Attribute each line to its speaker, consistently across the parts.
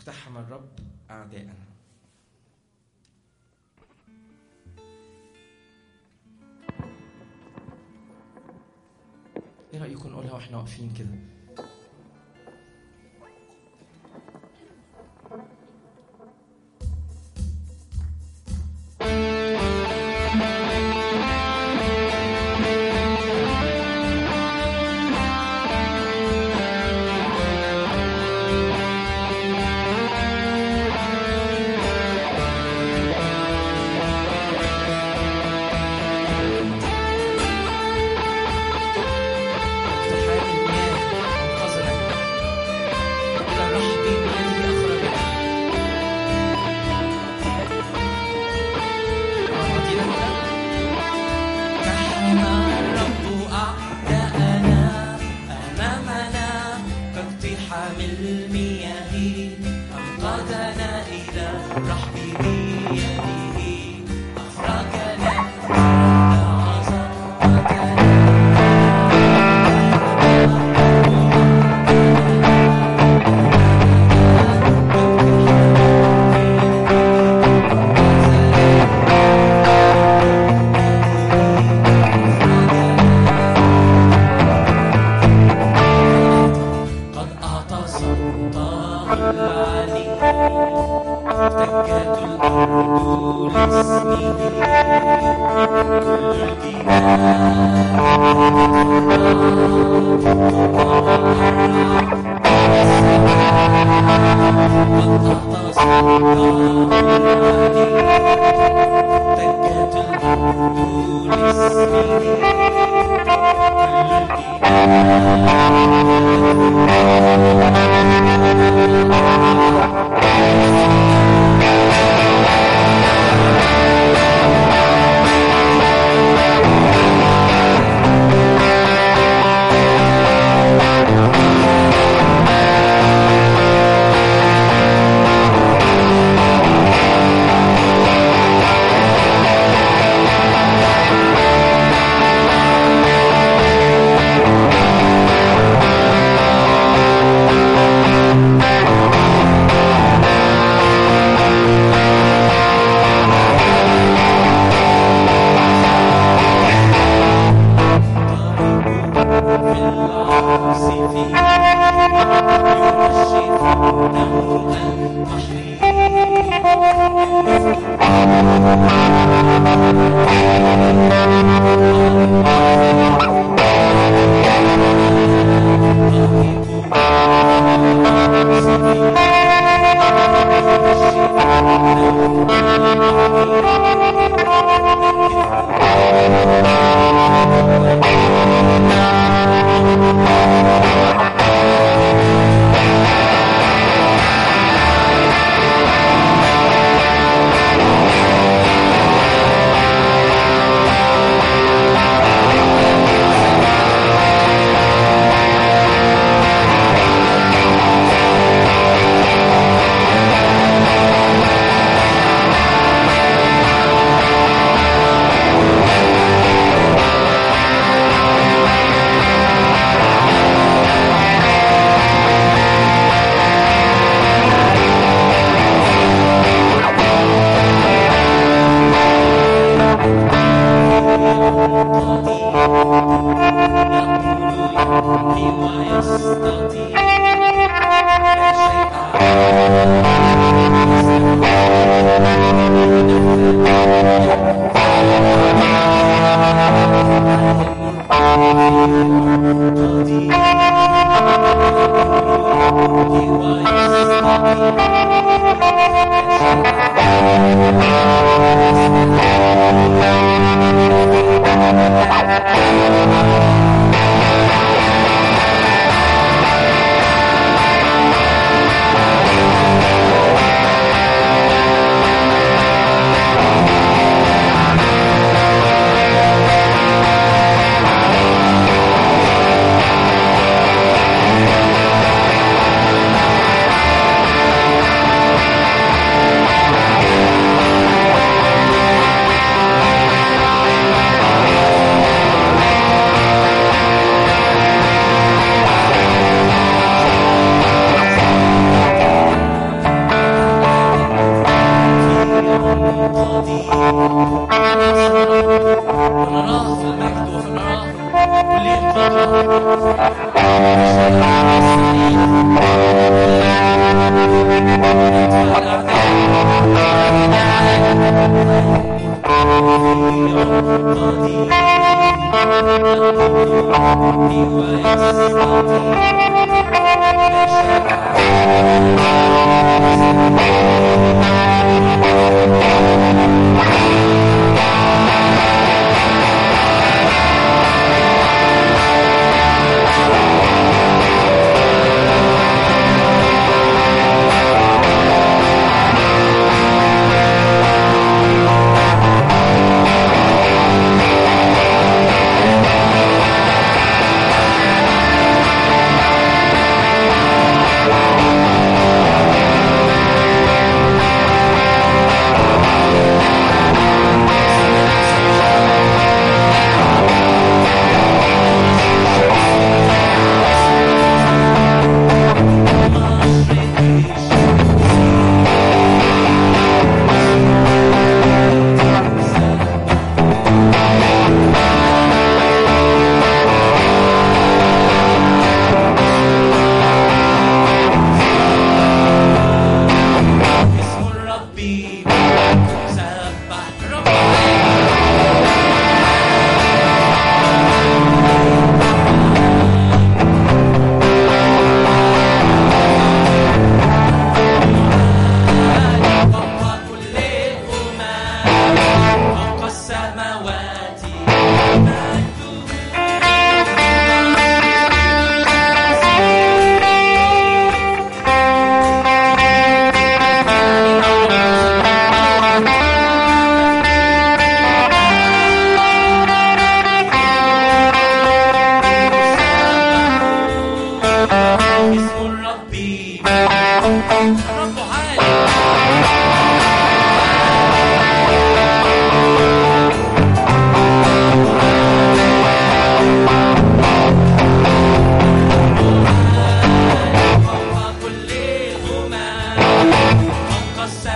Speaker 1: اقتحم الرب أعداءنا. ايه رأيكم نقولها واحنا واقفين كده؟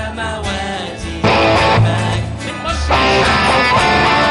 Speaker 1: السماوات من مشرق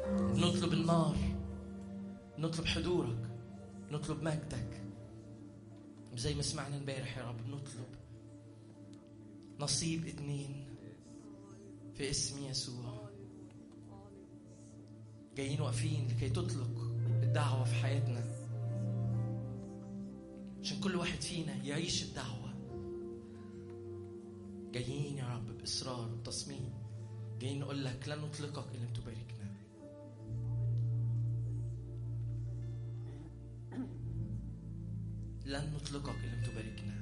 Speaker 1: نطلب النار، نطلب حضورك، نطلب مجدك، زي ما سمعنا امبارح يا رب. نطلب نصيب 2 في اسم يسوع. جايين واقفين لكي تطلق الدعوة في حياتنا، عشان كل واحد فينا يعيش الدعوة. جايين يا رب بإصرار وتصميم، جايين نقول لك لن نطلقك إلا أن تباركنا. لن نطلقك إلا أن تباركنا.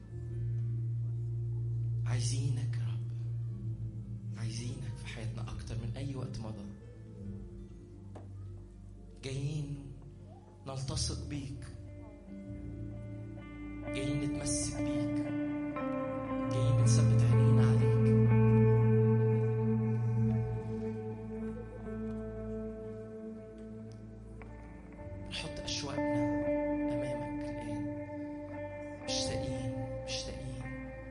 Speaker 1: عايزينك يا رب، عايزينك في حياتنا أكتر من أي وقت مضى. جايين نلتصق بيك، جايين نتمسك بيك، جايين نثبت عينينا عليك. نحط أشواقنا أمامك الآن، مشتاقين مشتاقين.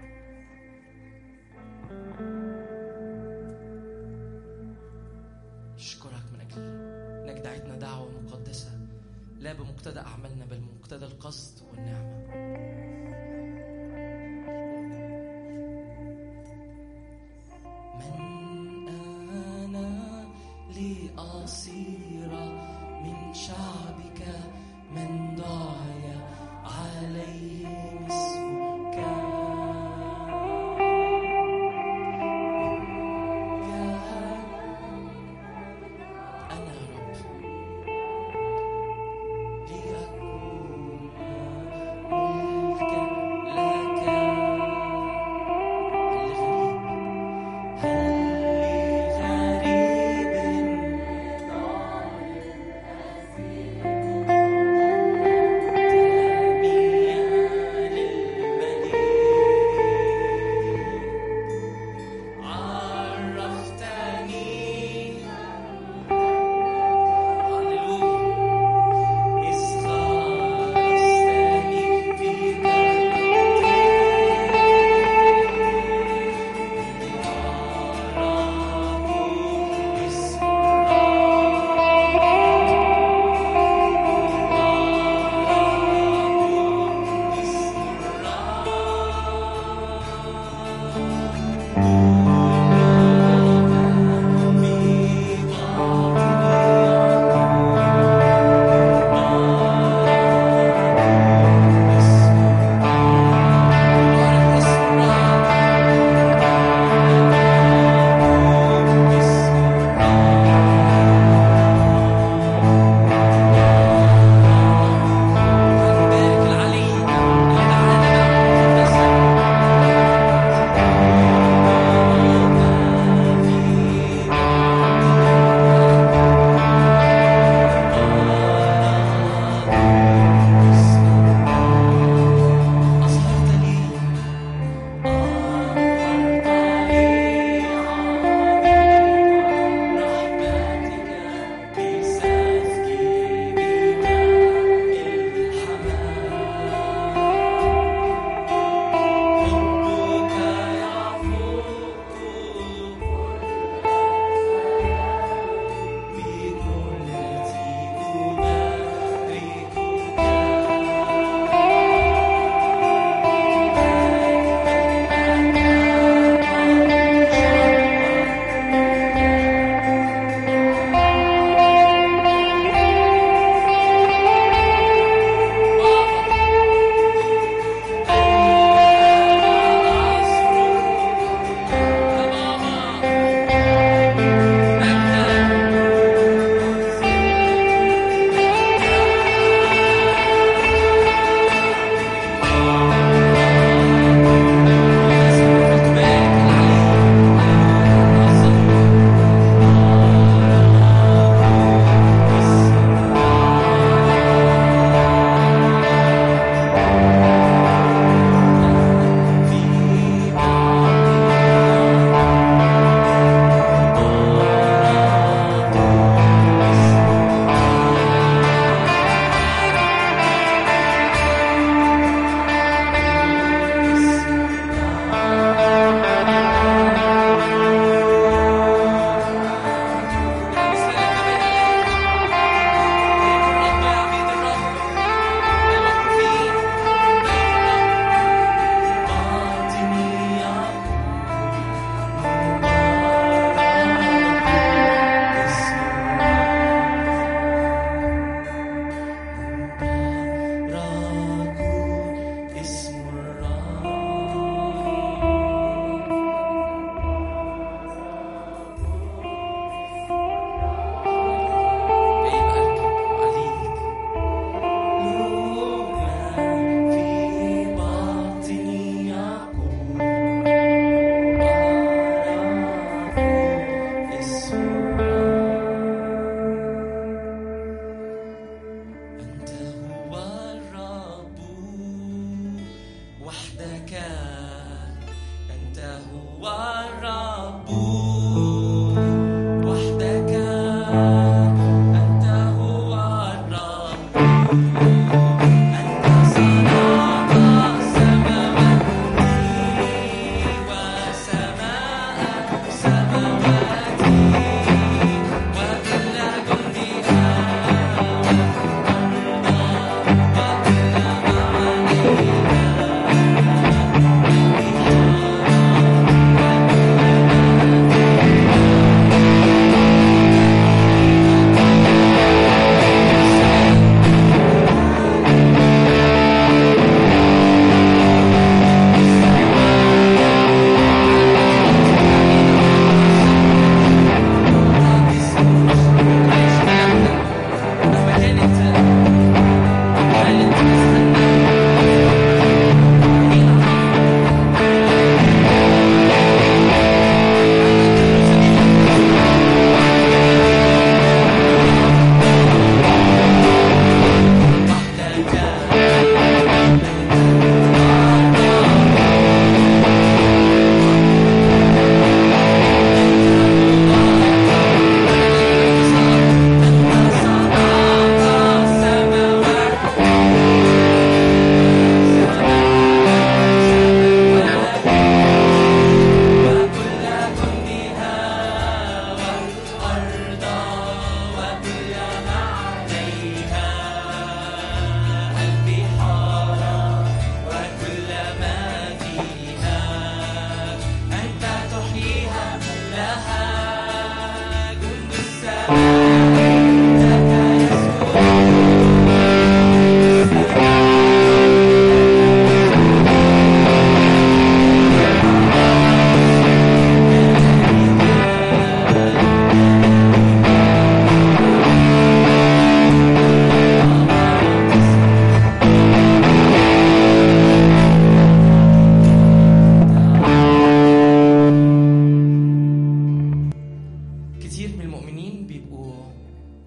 Speaker 1: نشكرك من أجل إنك دعيتنا دعوة مقدسة، لا بمقتضى أعمالنا بل بمقتضى القصد والنعمة. من أنا لأصير من شعبك، من دعي عليه اسمك. أنا رب لأكون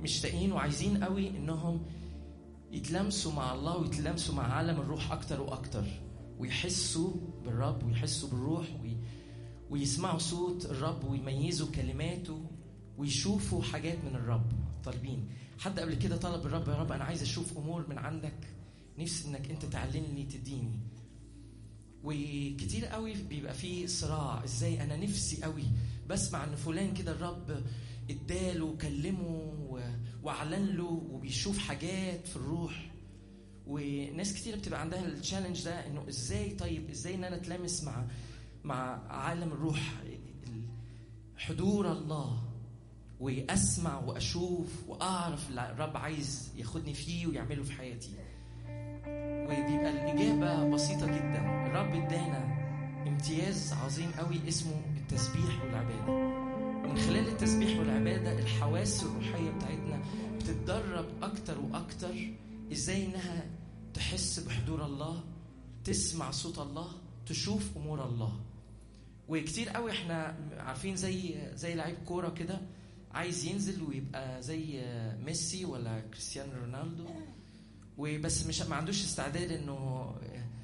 Speaker 1: مشتاقين وعايزين قوي انهم يتلمسوا مع الله ويتلمسوا مع عالم الروح اكتر واكتر، ويحسوا بالرب ويحسوا بالروح ويسمعوا صوت الرب ويميزوا كلماته ويشوفوا حاجات من الرب. طالبين. حد قبل كده طلب الرب: يا رب انا عايز اشوف امور من عندك، نفسي انك انت تعلمني تديني. وكتير قوي بيبقى فيه صراع، ازاي انا نفسي قوي بسمع ان فلان كده الرب اداله وكلمه واعلن له وبيشوف حاجات في الروح. وناس كتير بتبقى عندها التشالنج ده، انه ازاي ان انا اتلامس مع عالم الروح، حضور الله، واسمع واشوف واعرف الرب عايز ياخدني فيه ويعمله في حياتي. وبيبقى الاجابه بسيطه جدا. الرب ادانا امتياز عظيم قوي اسمه التسبيح والعباده. ومن خلال التسبيح والعباده الحواس الروحيه بتاعتنا بتتدرب اكتر واكتر، ازاي انها تحس بحضور الله، تسمع صوت الله، تشوف امور الله. وكتير قوي احنا عارفين زي لعيب كوره كده عايز ينزل ويبقى زي ميسي ولا كريستيانو رونالدو، وبس ما عندوش استعداد انه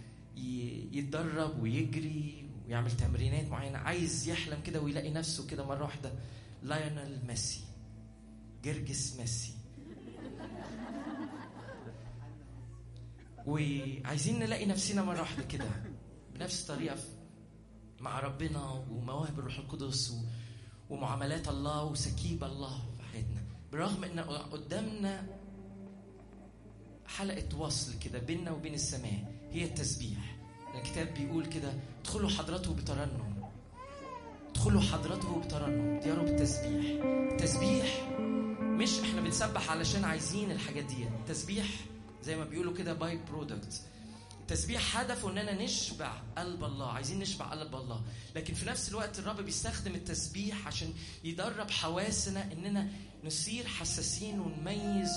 Speaker 1: يتدرب ويجري ويعمل تمرينات معينه. عايز يحلم كده ويلاقي نفسه كده مره واحده لايونيل ميسي، جرجس ميسي. وعايزين نلاقي نفسنا مره واحده كده بنفس الطريقه مع ربنا ومواهب الروح القدس ومعاملات الله وسكيب الله في حياتنا، برغم ان قدامنا حلقه وصل كده بيننا وبين السماء، هي التسبيح. الكتاب بيقول كده: ادخلوا حضرته بترنم، ادخلوا حضرته بترنم، دياروا بالتسبيح. التسبيح مش احنا بنسبح علشان عايزين الحاجات دي، التسبيح زي ما بيقولوا كده باي برودكت. التسبيح هدفه اننا نشبع قلب الله، عايزين نشبع قلب الله. لكن في نفس الوقت الرب بيستخدم التسبيح عشان يدرب حواسنا اننا نصير حساسين ونميز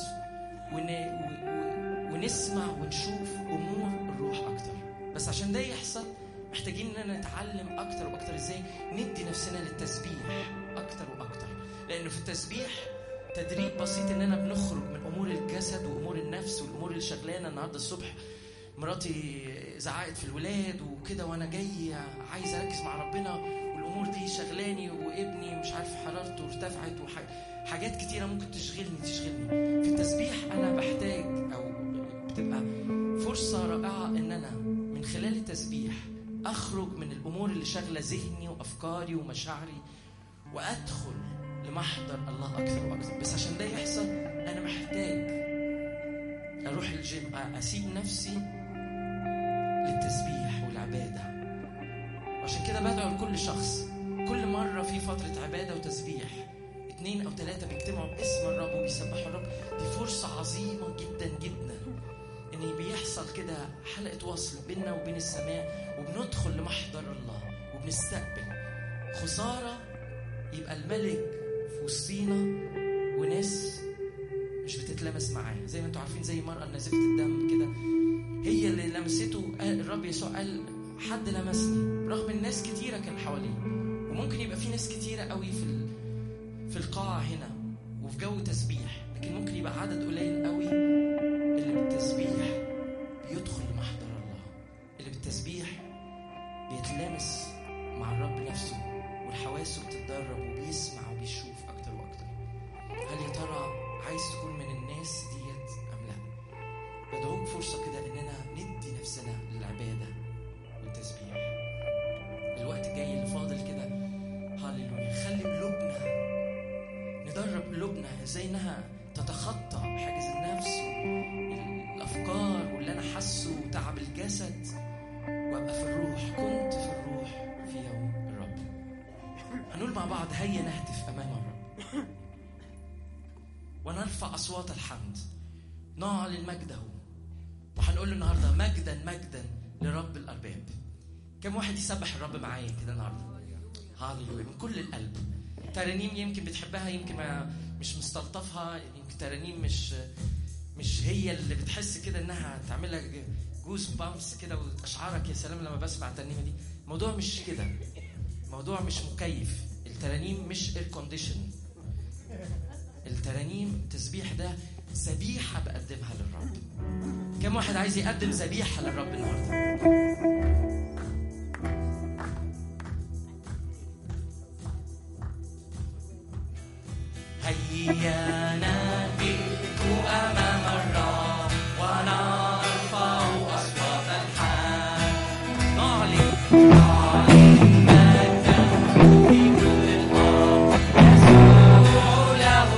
Speaker 1: ونسمع ونشوف امور الروح اكتر. بس عشان ده يحصل محتاجين اننا نتعلم اكتر واكتر ازاي ندي نفسنا للتسبيح اكتر واكتر. لانه في التسبيح تدريب بسيط اننا بنخرج من امور الجسد وامور النفس والامور اللي شغلانه. النهارده الصبح مراتي زعقت في الولاد وكده، وانا جاي عايز اركز مع ربنا والامور دي شغلاني، وابني مش عارف حرارته ارتفعت وحاجات كتيره ممكن تشغلني. في التسبيح انا بحتاج او بتبقى فرصه رائعه ان انا من خلال التسبيح اخرج من الامور اللي شغله ذهني وافكاري ومشاعري وادخل لمحضر الله اكثر واكثر. بس عشان ده يحصل انا محتاج اروح الجيم، اسيب نفسي للتسبيح والعباده. وعشان كده بدعو لكل شخص كل مره في فتره عباده وتسبيح 2 أو 3 بيجتمعوا باسم الرب وبيسبحوا الرب، دي فرصه عظيمه جدا جدا ان بيحصل كده حلقه وصل بيننا وبين السماء، وبندخل لمحضر الله وبنستقبل. خساره يبقى الملك في وسطينا وناس مش بتتلمس معاه. زي ما انتوا عارفين زي المرأة نازفة الدم كده، هي اللي لمسته. الرب يسوع قال حد لمسني، رغم الناس كتيرة كان حواليه. وممكن يبقى في ناس كتيرة قوي في القاعة هنا وفي جو تسبيح، لكن ممكن يبقى عدد قليل قوي اللي بالتسبيح بيدخل لمحضر الله، اللي بالتسبيح بيتلامس مع الرب نفسه والحواسه بتتدرب وبيسمع وبيشوف أكتر وأكتر. هل يا ترى عايز تكون من الناس ديت أم لا؟ بدعوك فرصة كده إننا ندي نفسنا للعبادة والتسبيح. الوقت الجاي اللي فاضل كده هاليلويا، خلي قلوبنا ندرب قلوبنا ازاي انها تتخطى حاجز النفس والافكار واللي انا حاسه وتعب الجسد، وابقى في الروح. كنت في الروح في يوم الرب. هنقول مع بعض: هيا نهتف امام الرب ونرفع اصوات الحمد، نعلن مجده. وهنقول له النهارده: مجدا مجدا لرب الارباب. كم واحد يسبح الرب معايا كده النهارده؟ هاليلويا من كل القلب. ترانيم يمكن بتحبها، يمكن مش مستلطفها، يمكن ترانيم مش هي اللي بتحس كده انها تعملها جوز بامس كده واشعارك يا سلام لما بسمع الترنيمه دي. الموضوع مش كده، الموضوع مش مكيف. الترانيم مش اير كونديشن. الترانيم التسبيح ده ذبيحة بقدمها للرب. كم واحد عايز يقدم ذبيحة للرب النهارده؟ هيا نبيك أمام الرب ونرفع أصوات الحمد، نعلن مجدا في كل الأرض، يسوع له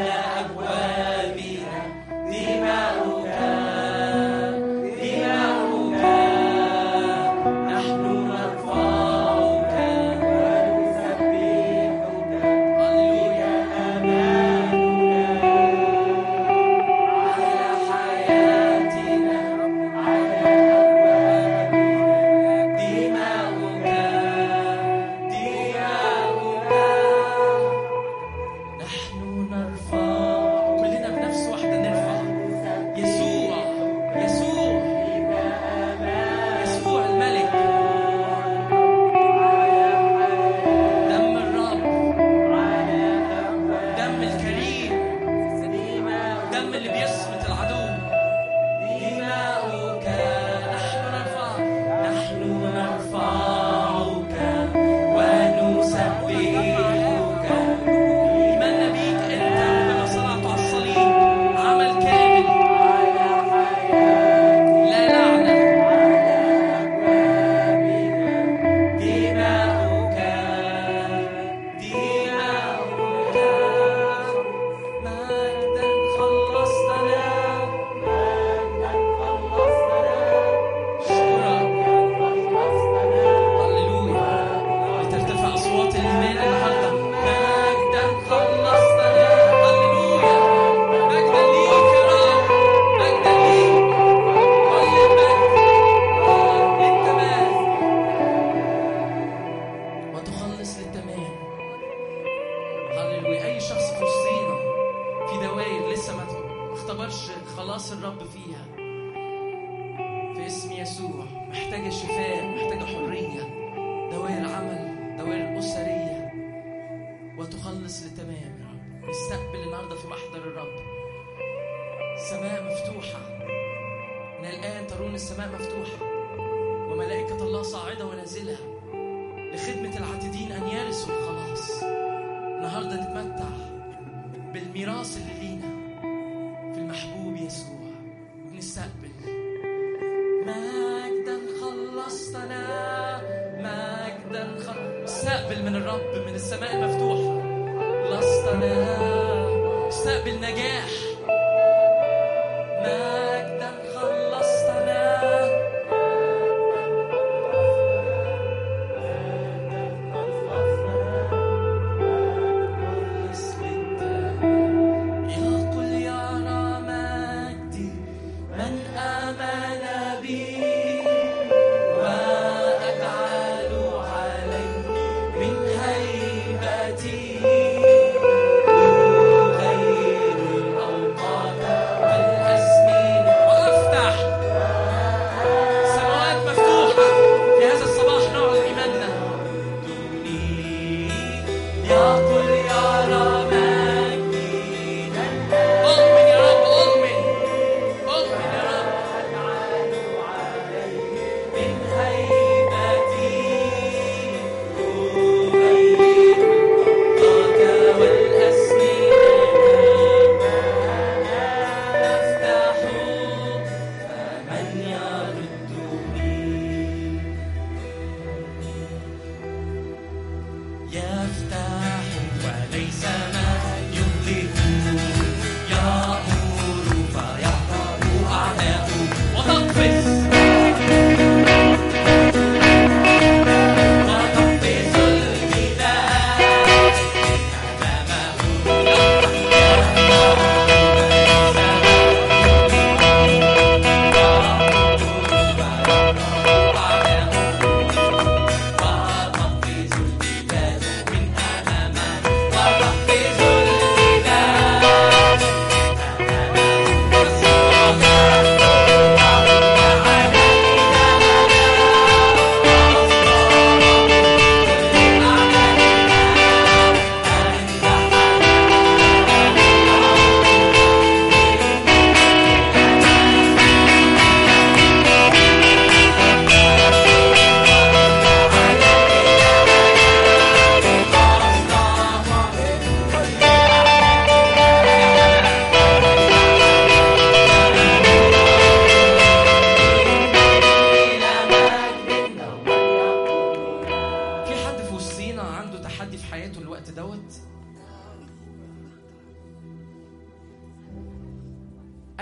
Speaker 2: الأزمنة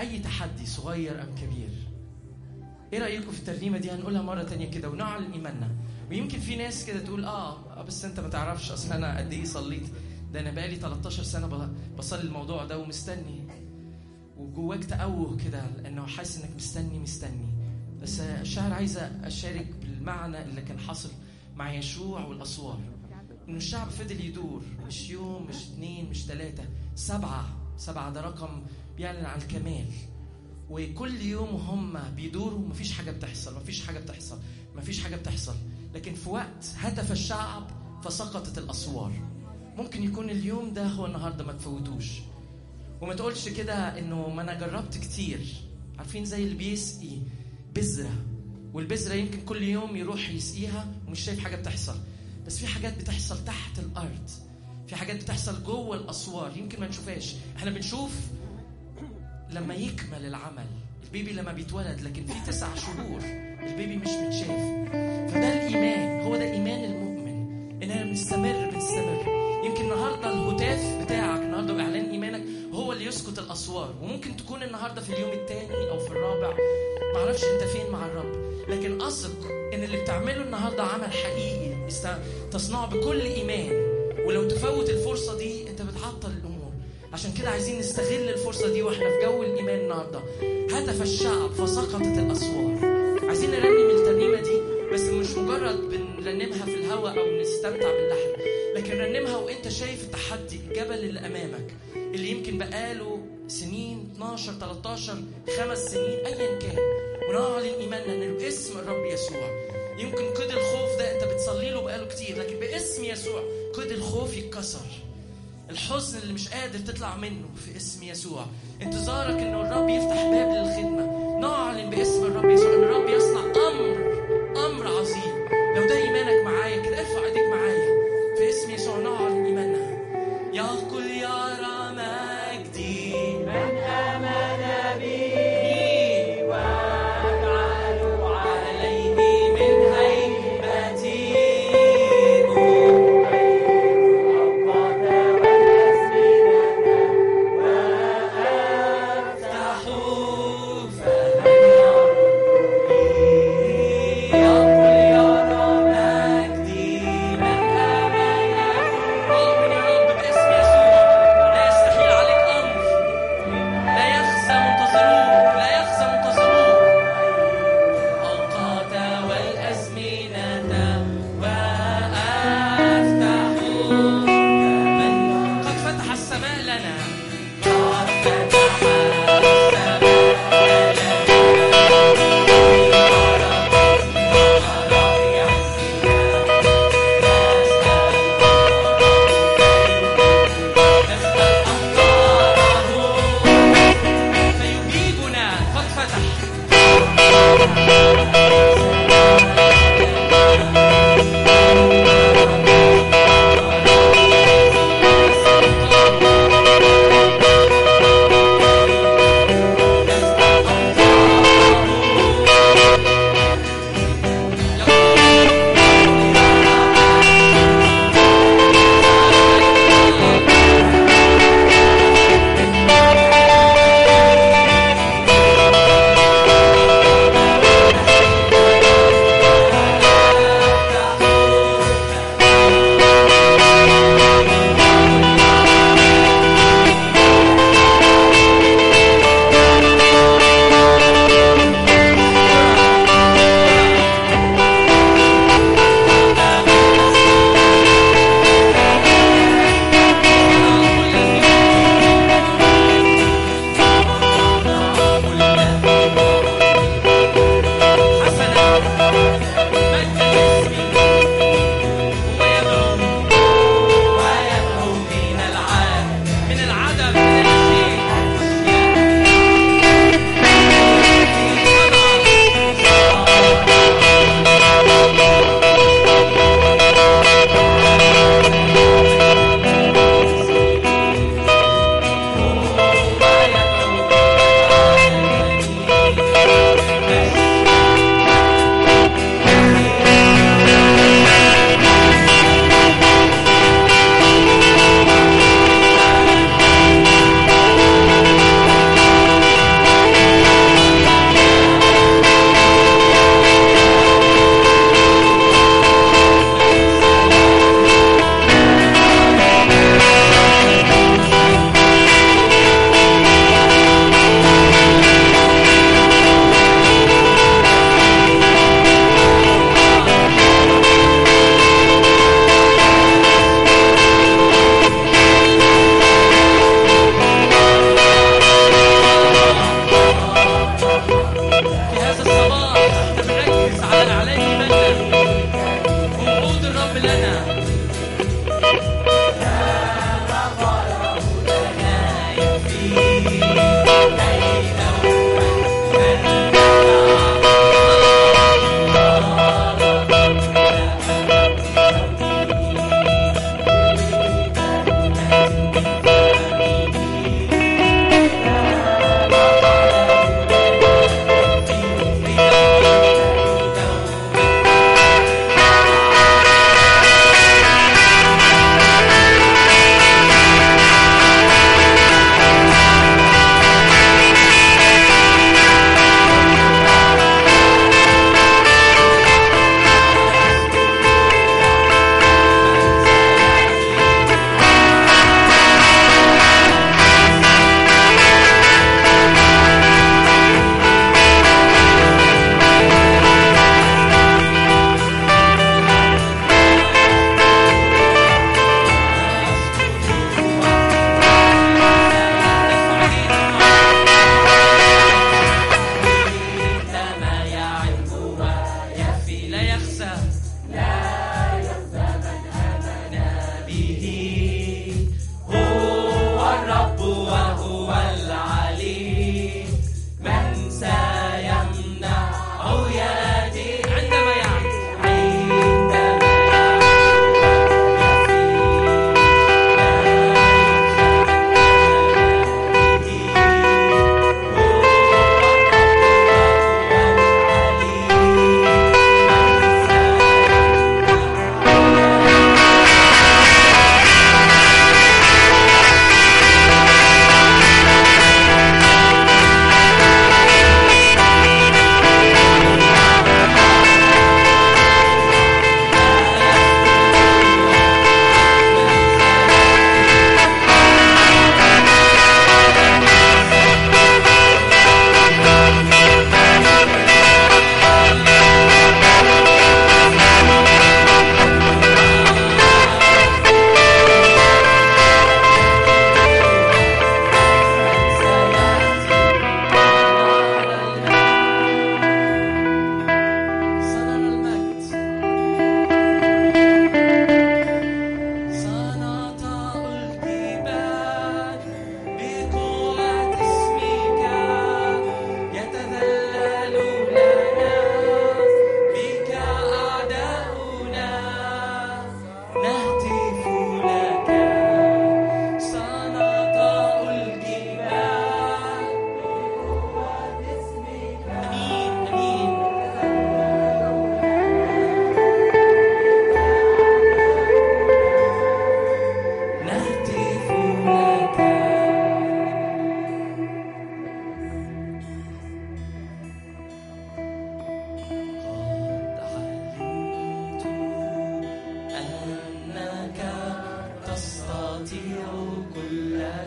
Speaker 1: أي تحدي صغير أم كبير. إيه رأيكم في الترنيمة دي؟ هنقولها مرة تانية كده ونعلن إيماننا. ويمكن في ناس كده تقول بس أنت ما تعرفش، أصل أنا قد إيه صليت، ده أنا بقالي 13 سنة بصلي الموضوع ده ومستني، وجواك تأوه كده لأنه حاسس إنك مستني. بس الشاعر عايزة أشارك بالمعنى اللي كان حاصل مع يشوع والأسوار، إنه الشعب فضل يدور، مش يوم، مش 2، مش 3، 7 ده رقم بيعلن عن الكمال. وكل يوم هم بيدوروا مفيش حاجة بتحصل. لكن في وقت هتف الشعب فسقطت الأسوار. ممكن يكون اليوم ده هو النهاردة، ما تفوتوش. وما تقولش كده إنه ما أنا جربت كتير. عارفين زي اللي بيسقي بذرة، والبذرة يمكن كل يوم يروح يسقيها ومش شايف حاجة بتحصل، بس في حاجات بتحصل تحت الأرض، في حاجات بتحصل جوه الأسوار يمكن ما نشوفهاش. احنا بنشوف لما يكمل العمل، البيبي لما بيتولد، لكن في 9 شهور البيبي مش متشاف. فده الإيمان، هو ده إيمان المؤمن، إننا بنستمر. يمكن النهاردة الهتاف بتاعك النهاردة وإعلان إيمانك هو اللي يسقط الأسوار. وممكن تكون النهاردة في اليوم الثاني أو في الرابع، معرفش أنت فين مع الرب، لكن أثق إن اللي بتعمله النهاردة عمل حقيقي تصنعه بكل إيمان. ولو تفوت الفرصة دي أنت بتعطل الأمور. عشان كده عايزين نستغل الفرصة دي وإحنا في جو الإيمان النهاردة. هتف الشعب فسقطت الأسوار. عايزين نرنم الترنيمة دي، بس مش مجرد بنرنمها في الهواء أو نستمتع باللحن، لكن رنمها وإنت شايف التحدي، الجبل اللي أمامك اللي يمكن بقاله سنين، 12 13 5 سنين أيا كان، ونعلن إيماننا إن باسم الرب يسوع يمكن قيد الخوف ده أنت بتصلي له بقاله كتير، لكن باسم يسوع قيد الخوف يتكسر. الحزن اللي مش قادر تطلع منه في اسم يسوع، انتظارك إنه الرب يفتح باب للخدمة، نعلن باسم الرب يسوع إن الرب يصنع أمر عظيم. لو ده إيمانك معايا كده ارفع ايديك معايا في اسم يسوع، نعلن إيماننا. يقول يرى مجدي من آمن بي واجعل عليه من هيبتي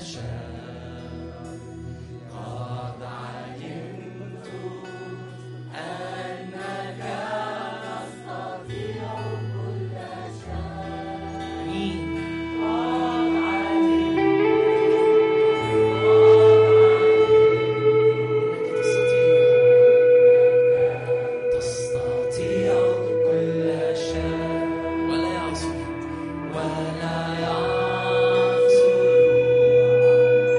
Speaker 1: ولا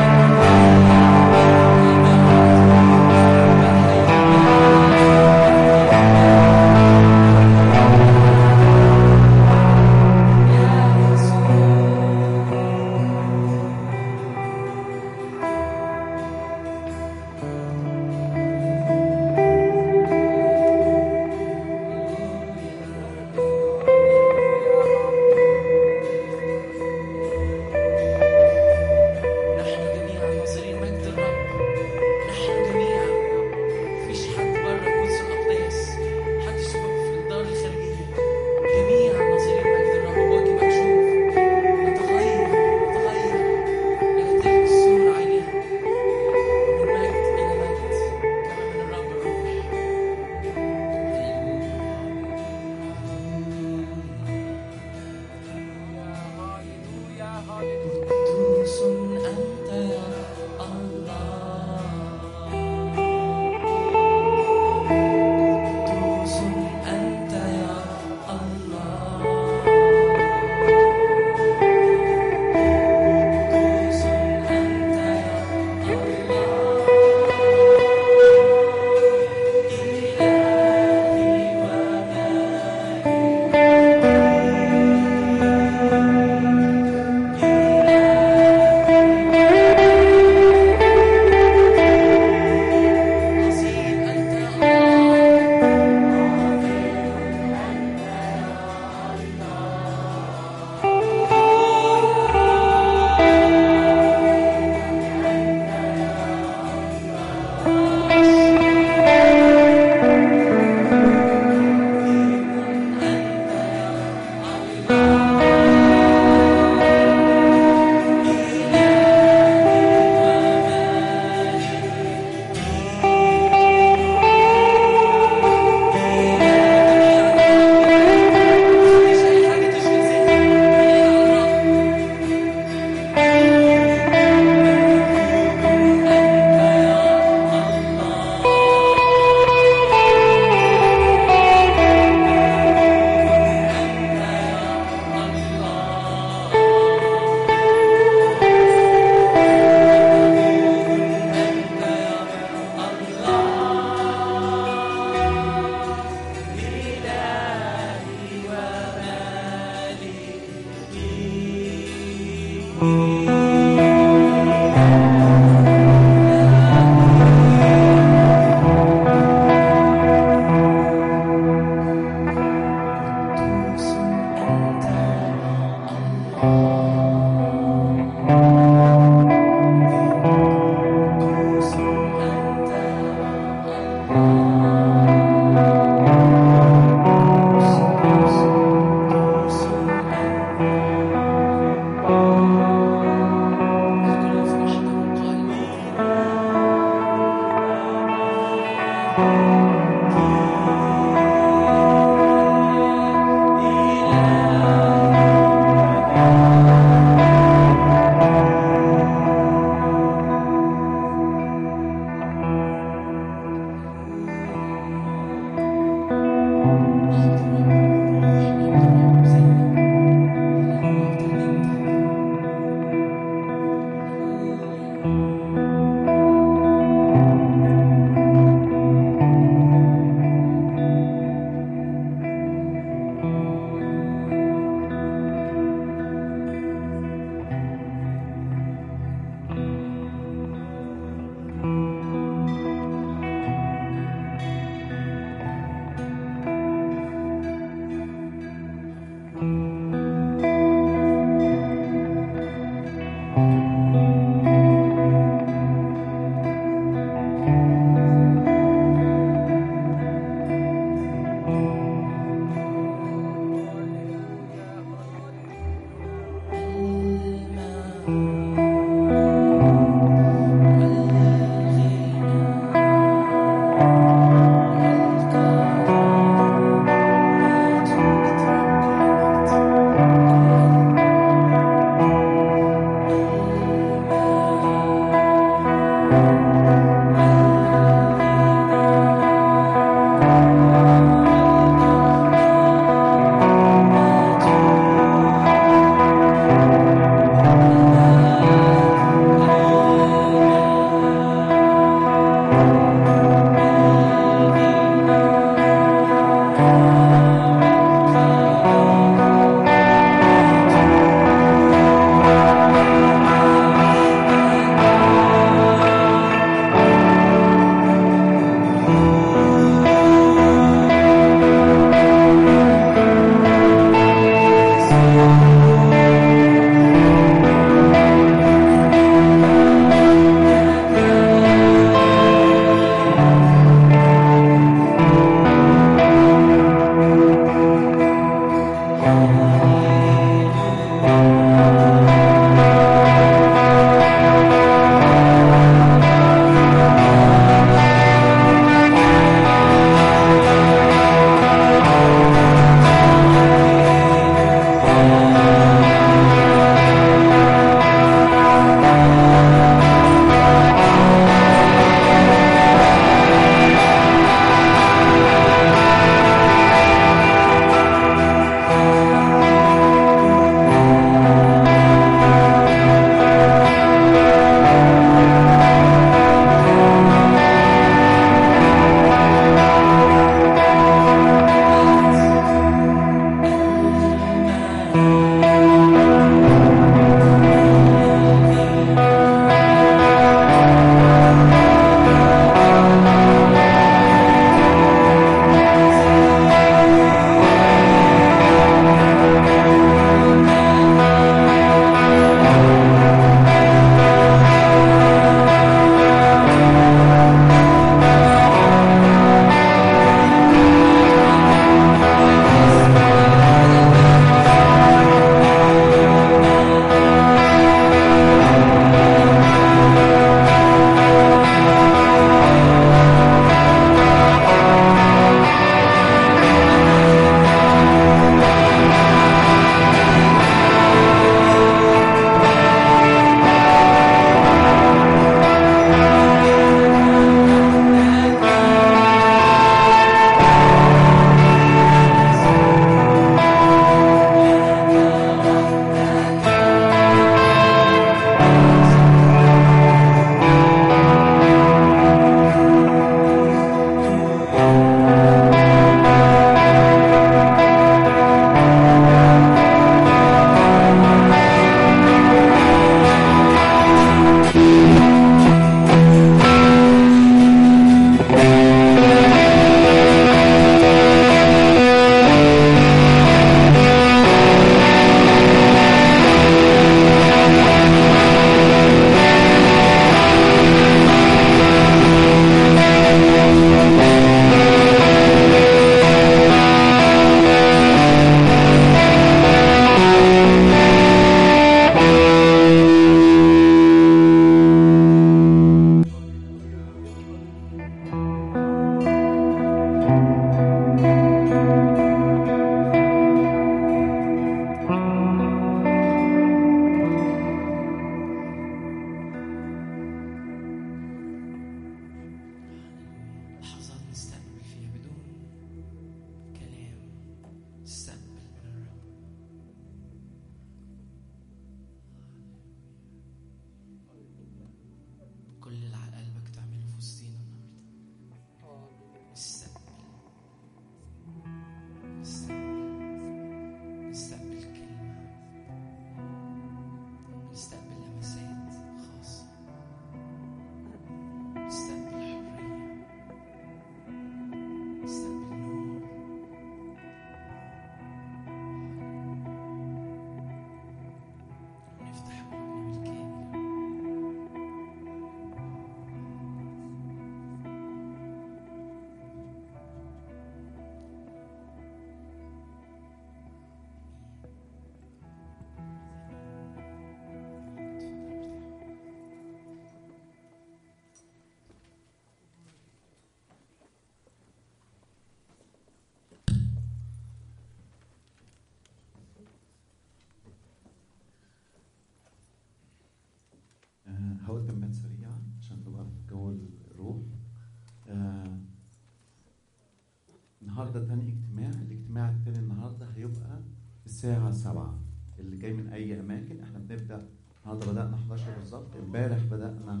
Speaker 2: النهارده تاني اجتماع. الاجتماع التاني النهارده هيبقى الساعة 7. اللي جاي من أي أماكن احنا بنبدأ النهارده، بدأنا 11 بالظبط. امبارح بدأنا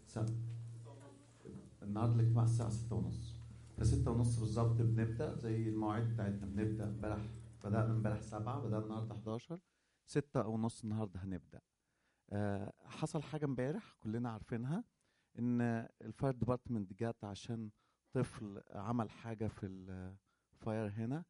Speaker 2: النهارده الاجتماع الساعة 6:30. ف6:30 بالظبط بنبدأ زي المواعيد بتاعتنا. بنبدأ بدأنا امبارح 7، بدأنا النهارده 11، 6:30 النهارده هنبدأ. حصل حاجة امبارح كلنا عارفينها، ان الفاير ديبارتمنت جات عشان طفل عمل حاجة في الفاير هنا.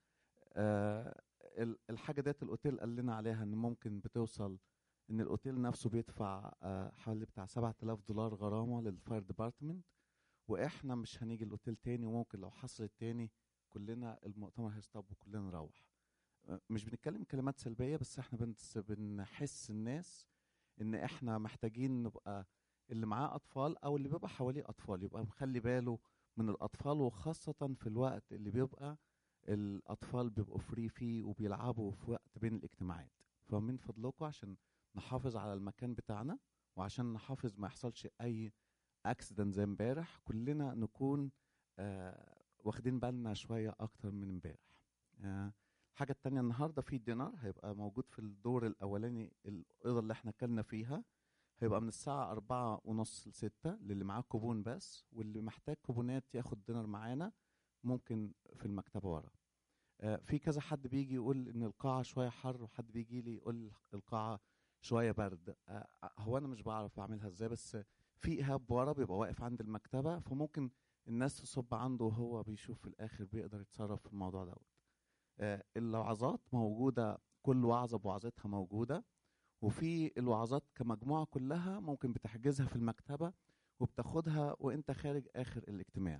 Speaker 2: الحاجة ديت الأوتيل قال لنا عليها ان ممكن بتوصل ان الأوتيل نفسه بيدفع حوالي بتاع $7,000 غرامة للفاير ديبارتمنت، واحنا مش هنيجي الأوتيل تاني، وممكن لو حصلت تاني كلنا المؤتمر هيستوب وكلنا نروح. مش بنتكلم كلمات سلبية، بس احنا بنحس الناس ان احنا محتاجين نبقى اللي معاه اطفال او اللي بيبقى حواليه اطفال يبقى مخلي باله من الاطفال، وخاصة في الوقت اللي بيبقى الاطفال بيبقوا فري فيه وبيلعبوا في وقت بين الاجتماعات. فمن فضلكم عشان نحافظ على المكان بتاعنا، وعشان نحافظ ما يحصلش اي اكسيدنت زي امبارح، كلنا نكون واخدين بالنا شوية اكتر من امبارح. الحاجة التانية، النهاردة في دينار هيبقى موجود في الدور الأولاني، الأوضة اللي احنا كلنا فيها. هيبقى من الساعة 4:30 ل6 للي معاه كوبون بس، واللي محتاج كوبونات ياخد دينار معانا ممكن في المكتبة ورا. في كذا حد بيجي يقول إن القاعة شوية حر، وحد بيجي لي يقول القاعة شوية برد. هو أنا مش بعرف أعملها إزاي، بس في إيهاب ورا بيبقى واقف عند المكتبة، فممكن الناس تصب عنده وهو بيشوف في الآخر بيقدر يتصرف في الموضوع دوت. الوعظات موجودة، كل وعظة بوعظتها موجودة، وفي الوعظات كمجموعة كلها ممكن بتحجزها في المكتبة وبتاخدها وانت خارج آخر الاجتماع.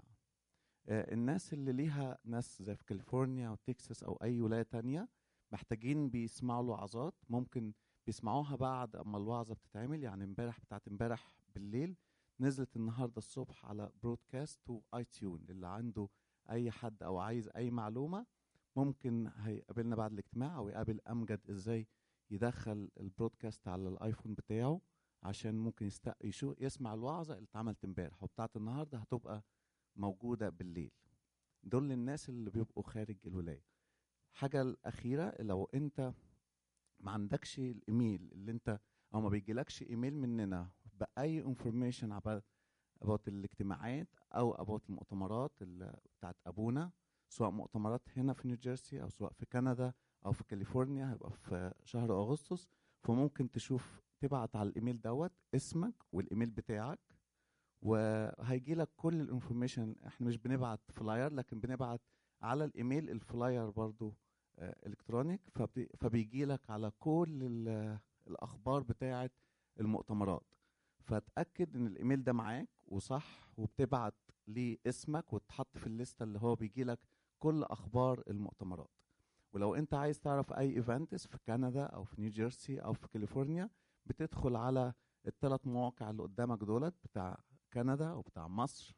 Speaker 2: الناس اللي ليها ناس زي في كاليفورنيا أو تكساس أو أي ولاية تانية محتاجين بيسمعوا الوعظات، ممكن بيسمعوها بعد أما الوعظة بتتعمل. يعني بتاعت امبارح بالليل نزلت النهاردة الصبح على برودكاست واي تيون. اللي عنده أي حد أو عايز أي معلومة ممكن هيقابلنا بعد الاجتماع، او يقابل امجد ازاي يدخل البرودكاست على الايفون بتاعه، عشان ممكن يسمع الوعظه اللي اتعملت امبارح وبتاعت النهارده هتبقى موجوده بالليل. دول الناس اللي بيبقوا خارج الولايه. حاجه الاخيره، لو انت ما عندكش الايميل اللي انت، او ما بيجيلكش ايميل مننا باي انفورميشن about الاجتماعات او about المؤتمرات بتاعت ابونا، سواء مؤتمرات هنا في نيوجيرسي او سواء في كندا او في كاليفورنيا، هيبقى في شهر اغسطس. فممكن تبعت على الايميل دوت اسمك والايميل بتاعك، وهيجي لك كل الانفورميشن. احنا مش بنبعت فلاير، لكن بنبعت على الايميل الفلاير برضو الكترونيك، فبيجي لك على كل الاخبار بتاعه المؤتمرات. فتأكد ان الايميل ده معاك وصح، وبتبعت ليه اسمك وتحط في الليسته اللي هو بيجي لك كل اخبار المؤتمرات. ولو انت عايز تعرف اي ايفنتس في كندا او في نيوجيرسي او في كاليفورنيا، بتدخل على الثلاث مواقع اللي قدامك دولت، بتاع كندا وبتاع مصر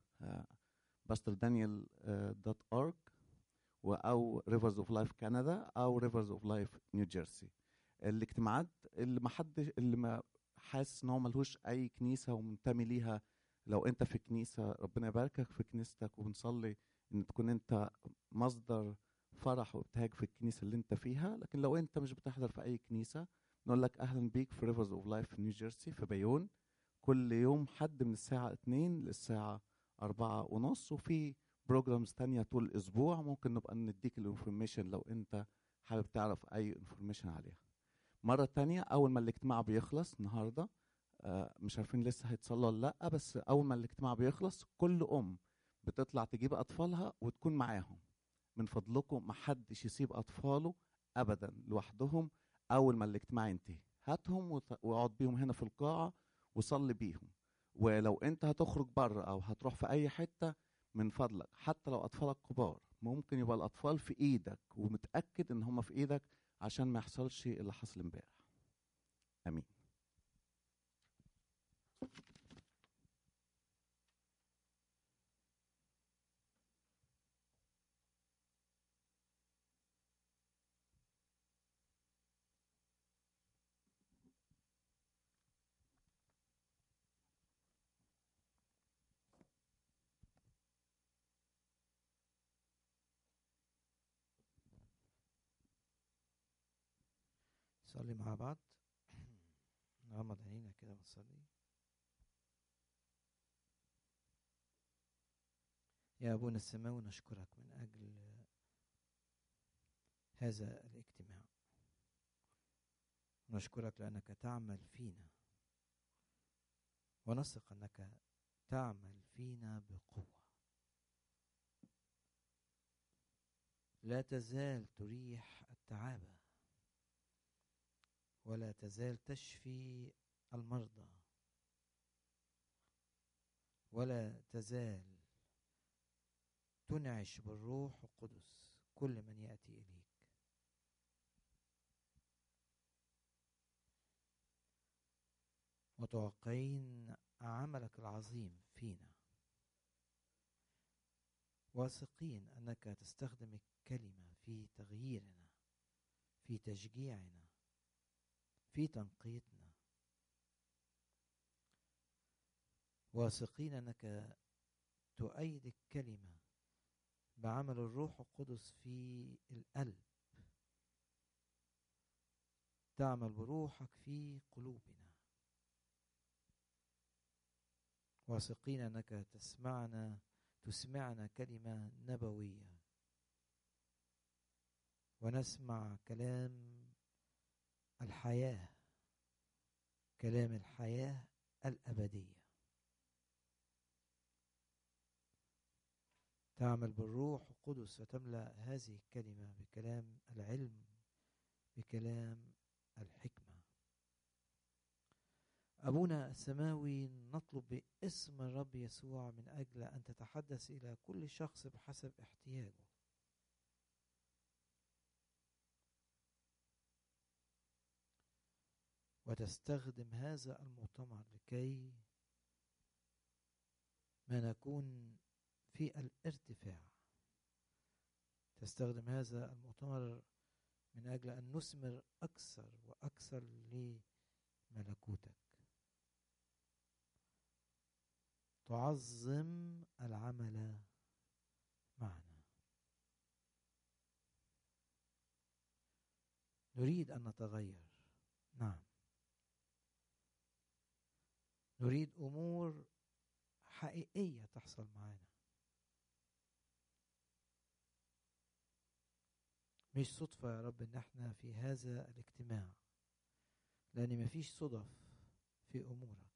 Speaker 2: pastordaniel.org او ريفرز اوف لايف كندا او ريفرز اوف لايف نيوجيرسي. الاجتماعات اللي ما حاسس ان هو ملهوش اي كنيسه ومنتمي ليها، لو انت في كنيسه ربنا يباركك في كنيستك، وبنصلي ان تكون انت مصدر فرح وابتهاج في الكنيسه اللي انت فيها. لكن لو انت مش بتحضر في اي كنيسه، نقول لك اهلا بيك في ريفرز اوف لايف في نيوجيرسي في بيون، كل يوم حد من الساعه 2 للساعه 4:30. وفي بروجرامز تانية طول الاسبوع ممكن نبقى نديك الانفورميشن لو انت حابب تعرف اي انفورميشن عليها. مرة تانية، أول ما الاجتماع بيخلص النهاردة، مش عارفين لسه هيتصلى ولا لأ، بس أول ما الاجتماع بيخلص كل بتطلع تجيب أطفالها وتكون معاهم. من فضلكم محدش يسيب أطفاله أبدا لوحدهم. أول ما الاجتماع ينتهي هاتهم واقعد بيهم هنا في القاعة وصلي بيهم. ولو أنت هتخرج بره أو هتروح في أي حتة، من فضلك حتى لو أطفالك كبار، ممكن يبقى الأطفال في إيدك ومتأكد إن هم في إيدك، عشان ما يحصلش اللي حصل امبارح. امين.
Speaker 3: نصلي مع بعض. نغمض عينينا كده ونصلي. يا أبونا السماوي، نشكرك من أجل هذا الاجتماع. نشكرك لأنك تعمل فينا، ونثق أنك تعمل فينا بقوة. لا تزال تريح التعابة، ولا تزال تشفي المرضى، ولا تزال تنعش بالروح القدس كل من يأتي إليك. متوقعين عملك العظيم فينا، واثقين أنك تستخدم الكلمة في تغييرنا، في تشجيعنا، في تنقيتنا. واثقين أنك تؤيد الكلمة بعمل الروح القدس في القلب، تعمل بروحك في قلوبنا. واثقين أنك تسمعنا كلمة نبوية، ونسمع كلام الحياة، كلام الحياة الأبدية. تعمل بالروح القدس وتملأ هذه الكلمة بكلام العلم، بكلام الحكمة. أبونا السماوي، نطلب باسم الرب يسوع من أجل أن تتحدث إلى كل شخص بحسب احتياجه. وتستخدم هذا المؤتمر لكي ما نكون في الارتفاع. تستخدم هذا المؤتمر من أجل أن نثمر أكثر وأكثر لملكوتك. تعظم العمل معنا. نريد أن نتغير، نعم. نريد أمور حقيقية تحصل معنا، مش صدفة يا رب ان احنا في هذا الاجتماع، لأن مفيش صدف في أمورك.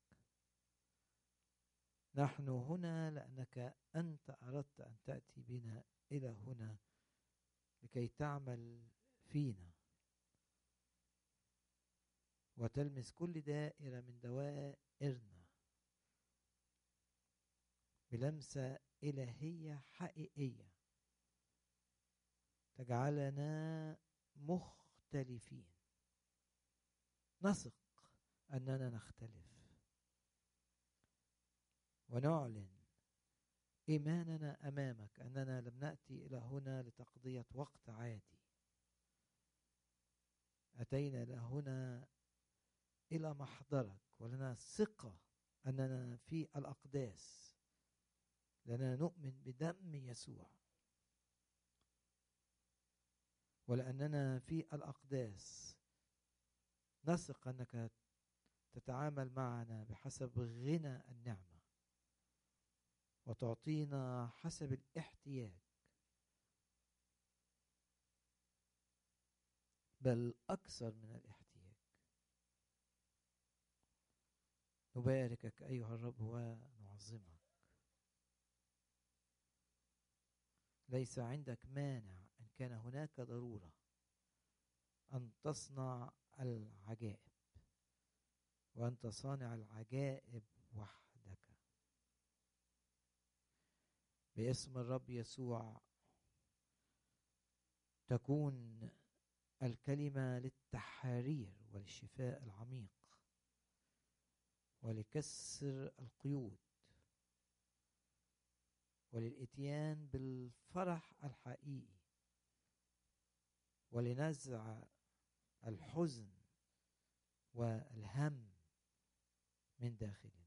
Speaker 3: نحن هنا لأنك أنت أردت أن تأتي بنا إلى هنا لكي تعمل فينا وتلمس كل دائرة من دوائرنا بلمسة إلهية حقيقية تجعلنا مختلفين. نثق أننا نختلف، ونعلن إيماننا أمامك أننا لم نأتي إلى هنا لتقضية وقت عادي. أتينا إلى هنا إلى محضرك، ولنا ثقة أننا في الأقداس، لأننا نؤمن بدم يسوع، ولأننا في الأقداس نثق أنك تتعامل معنا بحسب غنى النعمة وتعطينا حسب الاحتياج، بل أكثر من الاحتياج. نباركك أيها الرب ونعظمك. ليس عندك مانع إن كان هناك ضرورة أن تصنع العجائب، وأنت صانع العجائب وحدك. باسم الرب يسوع تكون الكلمة للتحرير وللشفاء العميق ولكسر القيود وللإتيان بالفرح الحقيقي ولنزع الحزن والهم من داخلنا.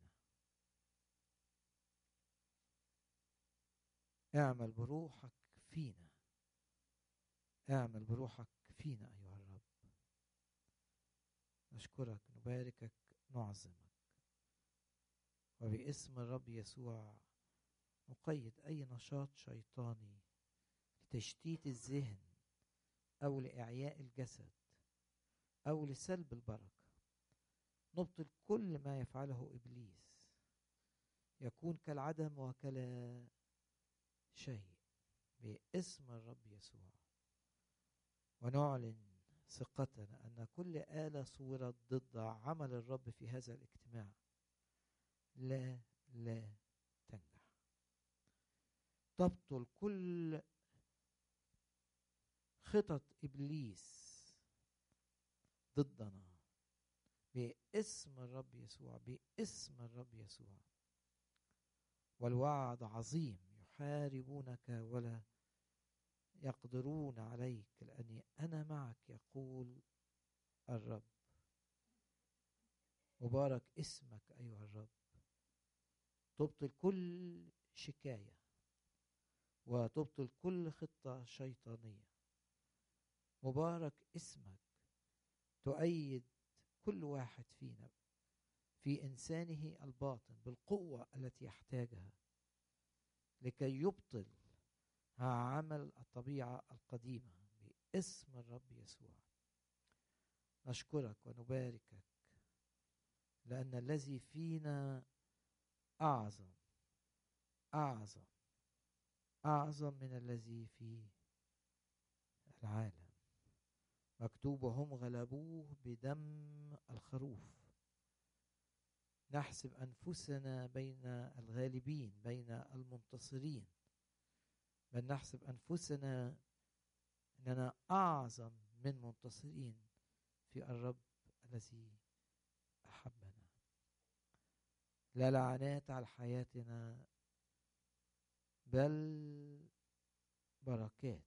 Speaker 3: اعمل بروحك فينا، اعمل بروحك فينا أيها الرب. نشكرك، نباركك، نعظمك. وباسم الرب يسوع نقيد أي نشاط شيطاني لتشتيت الذهن أو لإعياء الجسد أو لسلب البركة. نبطل كل ما يفعله إبليس، يكون كالعدم وكلا شيء باسم الرب يسوع. ونعلن ثقتنا أن كل آلة صورت ضد عمل الرب في هذا الاجتماع لا تنجح. تبطل كل خطط إبليس ضدنا باسم الرب يسوع، باسم الرب يسوع. والوعد عظيم، يحاربونك ولا يقدرون عليك لأني أنا معك يقول الرب. مبارك اسمك أيها الرب. تبطل كل شكاية وتبطل كل خطة شيطانية. مبارك اسمك. تؤيد كل واحد فينا في إنسانه الباطن بالقوة التي يحتاجها لكي يبطل عمل الطبيعة القديمة باسم الرب يسوع. نشكرك ونباركك لأن الذي فينا أعظم أعظم أعظم من الذي في العالم. مكتوب وهم غلبوه بدم الخروف. نحسب أنفسنا بين الغالبين، بين المنتصرين، بل نحسب أنفسنا أننا أعظم من منتصرين في الرب الذي أحبنا. لا لعنات على حياتنا بل بركات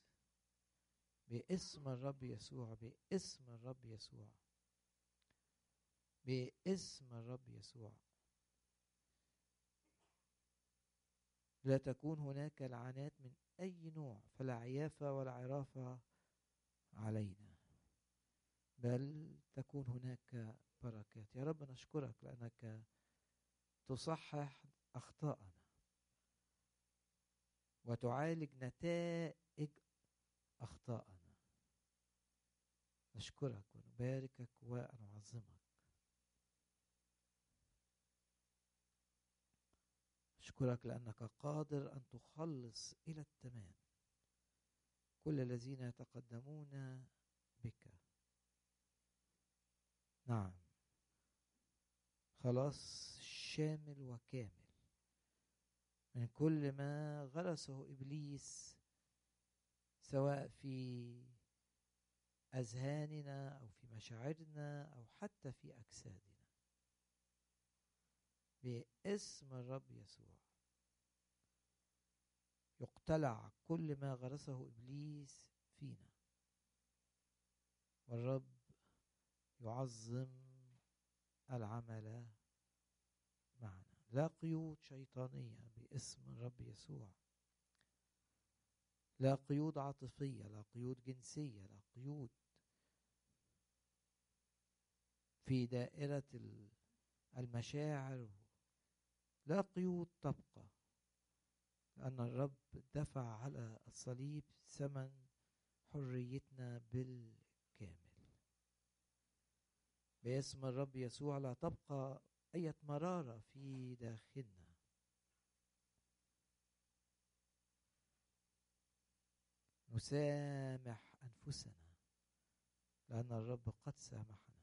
Speaker 3: باسم الرب يسوع، باسم الرب يسوع، باسم الرب يسوع. لا تكون هناك لعنات من أي نوع، فلا عيافة ولا عرافة علينا، بل تكون هناك بركات. يا رب نشكرك لأنك تصحح أخطاءنا وتعالج نتائج أخطاءنا. نشكرك ونباركك ونعظمك. أشكرك لأنك قادر أن تخلص إلى التمام كل الذين يتقدمون بك. نعم، خلاص شامل وكامل من كل ما غرسه إبليس، سواء في أذهاننا أو في مشاعرنا أو حتى في أجسادنا باسم الرب يسوع. يقتلع كل ما غرسه إبليس فينا، والرب يعظم العمل معنا. لا قيود شيطانية باسم الرب يسوع، لا قيود عاطفية، لا قيود جنسية، لا قيود في دائرة المشاعر، لا قيود تبقى، لأن الرب دفع على الصليب ثمن حريتنا بالكامل. باسم الرب يسوع لا تبقى أي مرارة في داخلنا. نسامح أنفسنا لأن الرب قد سامحنا،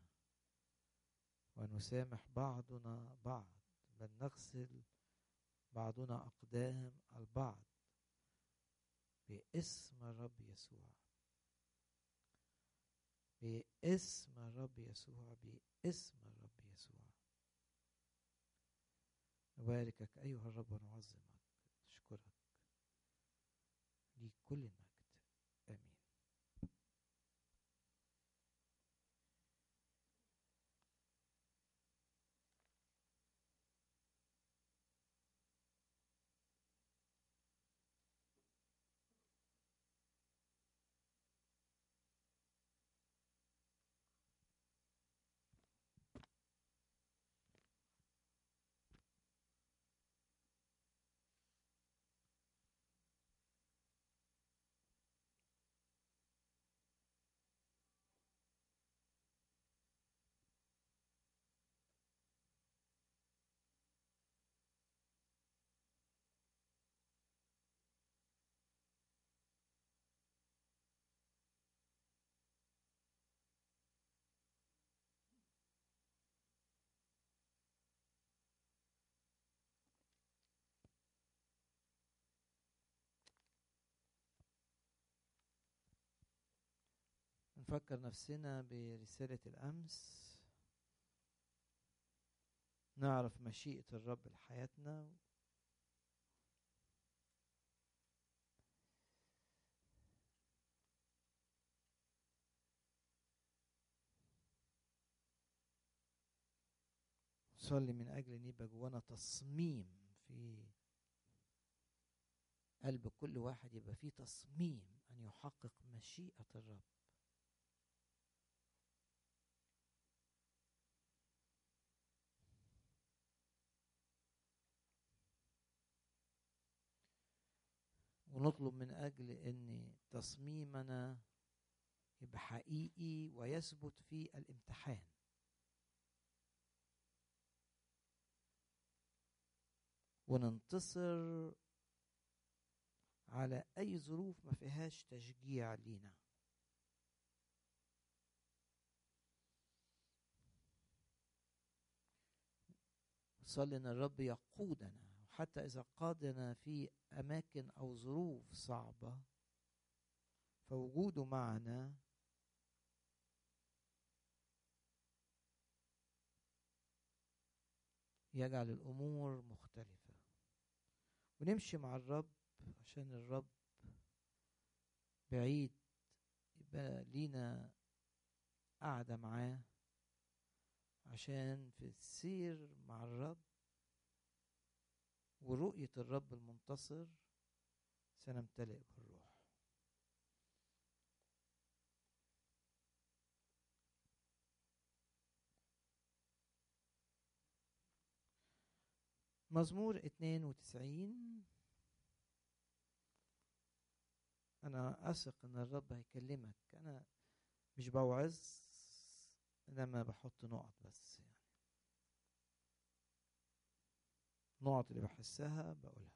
Speaker 3: ونسامح بعضنا بعض، بل نغسل بعضنا أقدام البعض باسم الرب يسوع، باسم الرب يسوع، باسم الرب يسوع. نباركك أيها الرب ونعظمك. نشكرك ليك كل المجد. آمين. نفكر نفسنا برسالة الأمس، نعرف مشيئة الرب لحياتنا. صلي من أجل أن يبقى جوانا تصميم في قلب كل واحد، يبقى فيه تصميم أن يحقق مشيئة الرب. ونطلب من أجل أن تصميمنا يبقى حقيقي ويثبت في الامتحان. وننتصر على أي ظروف ما فيهاش تشجيع لينا. صلي أن الرب يقودنا، وحتى إذا قادنا في أماكن أو ظروف صعبة فوجوده معنا يجعل الأمور مختلفة. ونمشي مع الرب عشان الرب بعيد، يبقى لينا قاعدة معاه عشان في السير مع الرب ورؤية الرب المنتصر سنمتلئ بالروح. مزمور 92. أنا أثق إن الرب هيكلمك. أنا مش بوعظ، إنما بحط نقط بس، يعني نقط اللي بحسها بقولها.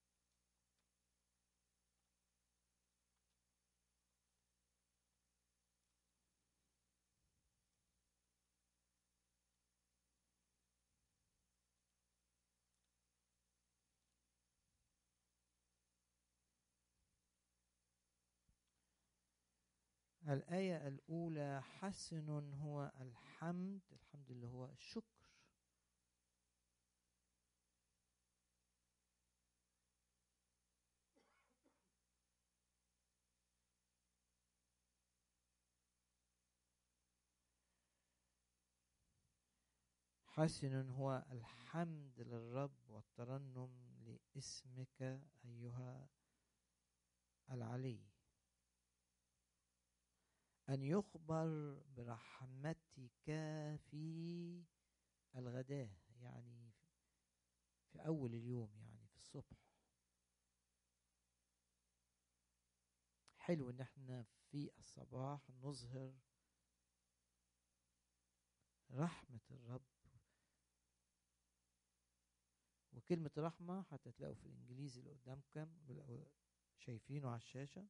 Speaker 3: الآية الأولى: حسن هو الحمد. الحمد اللي هو الشكر. حسن هو الحمد للرب والترنم لاسمك أيها العلي. أن يخبر برحمتك في الغداء، يعني في أول اليوم، يعني في الصبح. حلو إن احنا في الصباح نظهر رحمة الرب. وكلمة رحمة حتى تلاقوا في الإنجليزي اللي قدامكم شايفينه على الشاشة.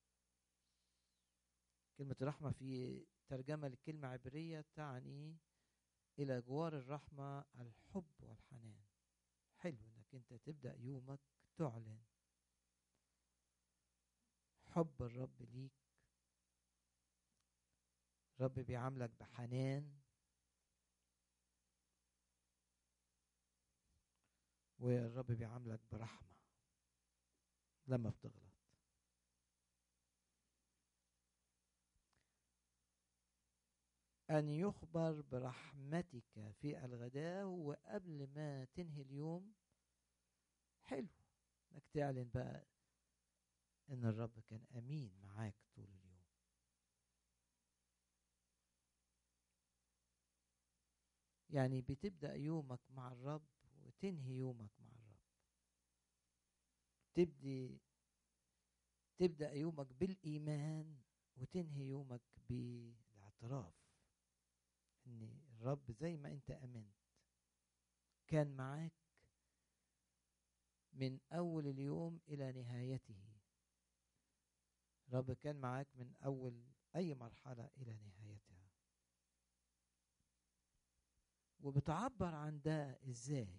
Speaker 3: كلمة رحمة في ترجمة لكلمة عبرية تعني إلى جوار الرحمة الحب والحنان. حلو إنك أنت تبدأ يومك تعلن حب الرب ليك. الرب بيعاملك بحنان، والرب بيعاملك برحمة لما بتغلط. أن يخبر برحمتك في الغداء، وقبل ما تنهي اليوم حلو انك تعلن بقى ان الرب كان امين معاك طول اليوم. يعني بتبدأ يومك مع الرب وتنهي يومك مع الرب. تبدأ يومك بالإيمان وتنهي يومك بالاعتراف ان الرب زي ما انت امنت كان معاك من اول اليوم الى نهايته. الرب كان معاك من اول اي مرحلة الى نهايتها. وبتعبر عن ده ازاي؟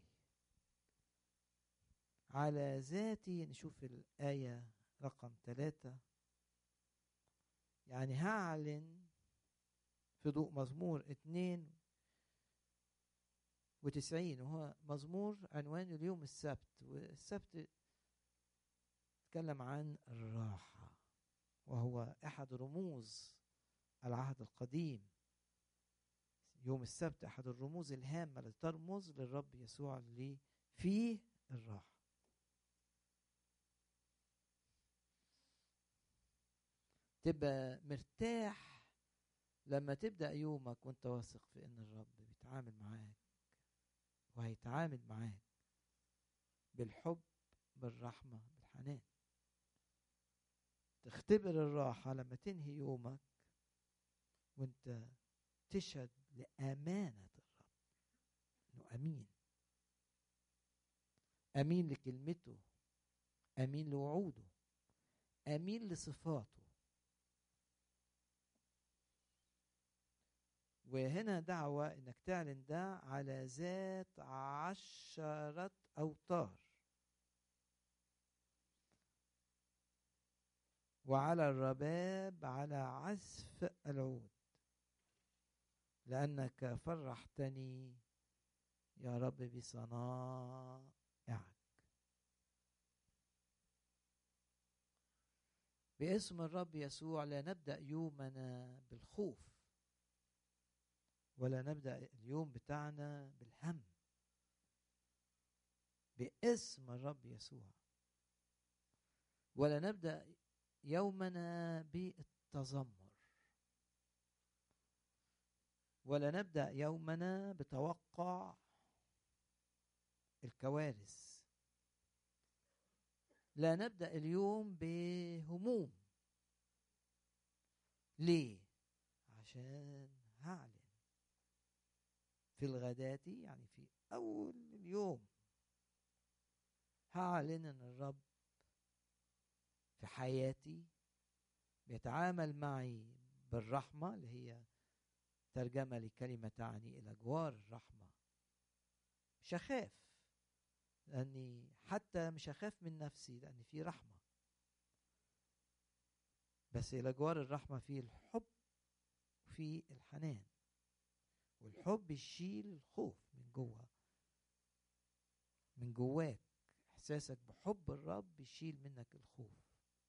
Speaker 3: على ذاتي. نشوف الآية رقم 3. يعني هعلن في ضوء مزمور 92، وهو مزمور عنوانه اليوم السبت، والسبت تكلم عن الراحة، وهو أحد رموز العهد القديم. يوم السبت أحد الرموز الهامة التي ترمز للرب يسوع اللي فيه الراحة. تبقى مرتاح لما تبدأ يومك وانت واثق في ان الرب بيتعامل معاك وهيتعامل معاك بالحب، بالرحمة، بالحنان. تختبر الراحة لما تنهي يومك وانت تشهد لأمانة الرب، انه أمين، أمين لكلمته، أمين لوعوده، أمين لصفاته. وهنا دعوة انك تعلن ده على ذات 10 أوتار، وعلى الرباب على عزف العود، لأنك فرحتني يا رب بصنائعك. باسم الرب يسوع لا نبدأ يومنا بالخوف، ولا نبدأ اليوم بتاعنا بالهم. باسم الرب يسوع. ولا نبدأ يومنا بالتذمر، ولا نبدأ يومنا بتوقع الكوارث. لا نبدأ اليوم بهموم. ليه؟ عشان هعلن في الغداة، يعني في أول اليوم هعلن أن الرب في حياتي بيتعامل معي بالرحمة، اللي هي ترجمة لكلمة تعني إلى جوار الرحمة. مش هخاف، لأني حتى مش هخاف من نفسي لأن في رحمة، بس إلى جوار الرحمة فيه الحب وفيه الحنان. والحب يشيل الخوف من جوه، من جواك. إحساسك بحب الرب يشيل منك الخوف.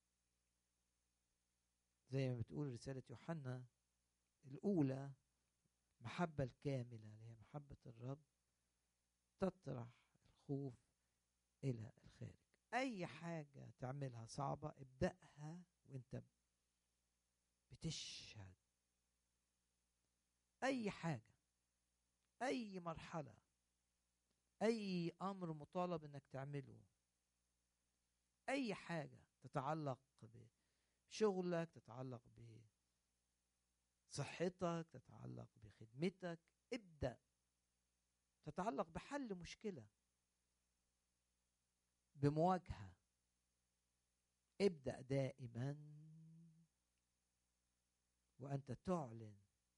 Speaker 3: زي ما بتقول رسالة يوحنا الأولى، محبة الكاملة اللي هي محبة الرب تطرح الخوف إلى الخارج. أي حاجة تعملها صعبة ابدأها وانت بتشهد. أي حاجة، أي مرحلة، أي أمر مطالب انك تعمله، أي حاجة تتعلق بشغلك، تتعلق بصحتك، تتعلق بخدمتك، ابدأ. تتعلق بحل مشكلة، بمواجهة، ابدأ دائما وأنت تعلن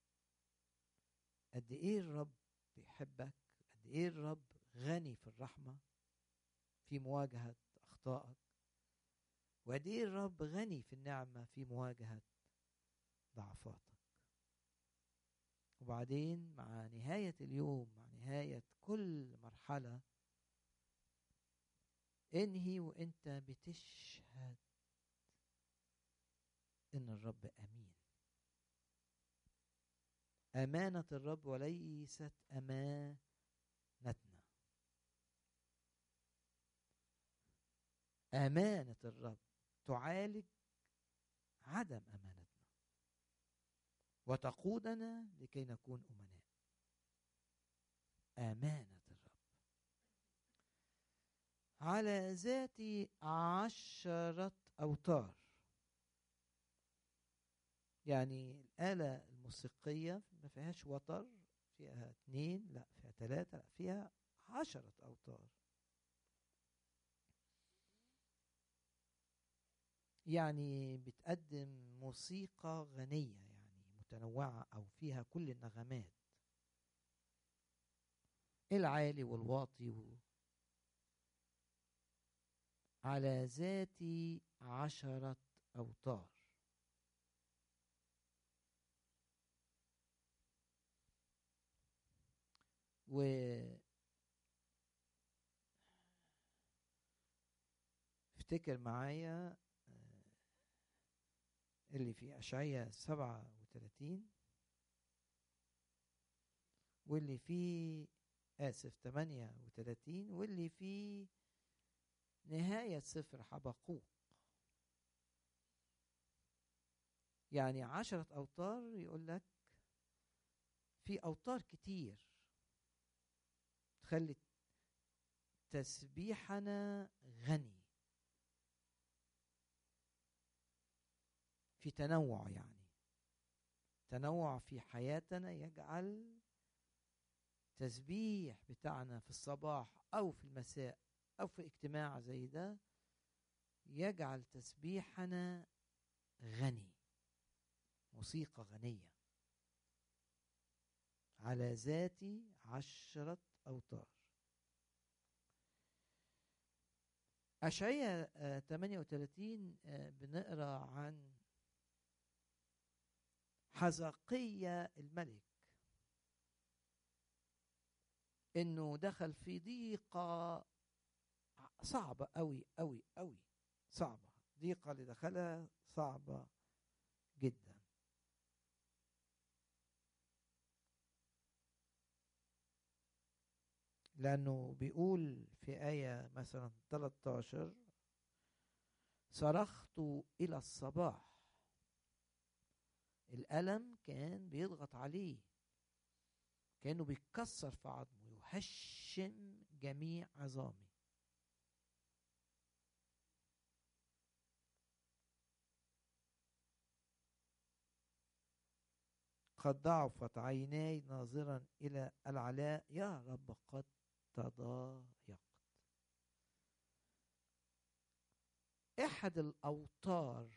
Speaker 3: قد إيه الرب بيحبك، قد إيه الرب غني في الرحمة في مواجهة أخطائك، وقد إيه الرب غني في النعمة في مواجهة ضعفاتك. وبعدين مع نهاية اليوم، مع نهاية كل مرحلة، انهي وانت بتشهد ان الرب امين. امانة الرب وليست امانتنا. امانة الرب تعالج عدم امانتنا وتقودنا لكي نكون امناء. امانة الرب على ذات 10 أوتار. يعني الآلة الموسيقية ما فيهاش وتر، فيها 2، لا فيها 3، لا فيها 10 أوتار. يعني بتقدم موسيقى غنية، يعني متنوعة، أو فيها كل النغمات، العالي والواطي. على ذات 10 أوتار. و افتكر معايا اللي في أشعياء 37 واللي في 38 واللي في نهاية سفر حبقوق. يعني 10 أوتار يقول لك في أوتار كتير تخلي تسبيحنا غني، في تنوع، يعني تنوع في حياتنا يجعل تسبيح بتاعنا في الصباح أو في المساء أو في اجتماع زي ده يجعل تسبيحنا غني، موسيقى غنية على ذات 10 أوتار. أشعياء 38 بنقرأ عن حزقية الملك، إنه دخل في ضيقة صعبة أوي أوي أوي، صعبة، ضيقة اللي دخلها صعبة جدا. لأنه بيقول في آية مثلا 13 صرخت إلى الصباح. الألم كان بيضغط عليه، كأنه بيتكسر في عظمه، يهشم جميع عظامي. قد ضعفت عيناي ناظرا إلى العلاء، يا رب قد تضايقت. أحد الأوتار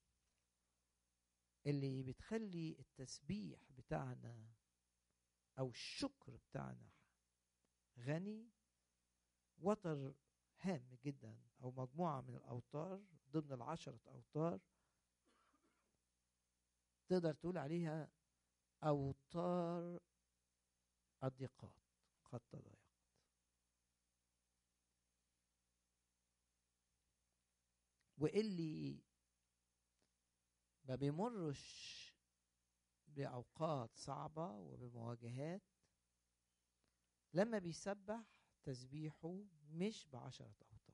Speaker 3: اللي بتخلي التسبيح بتاعنا أو الشكر بتاعنا غني وتر هام جدا، أو مجموعة من الأوتار ضمن 10 أوتار تقدر تقول عليها أوتار الضيقات قد تضايقت. واللي ما بيمرش بأوقات صعبة وبمواجهات لما بيسبح تسبيحه مش ب10 أوتار.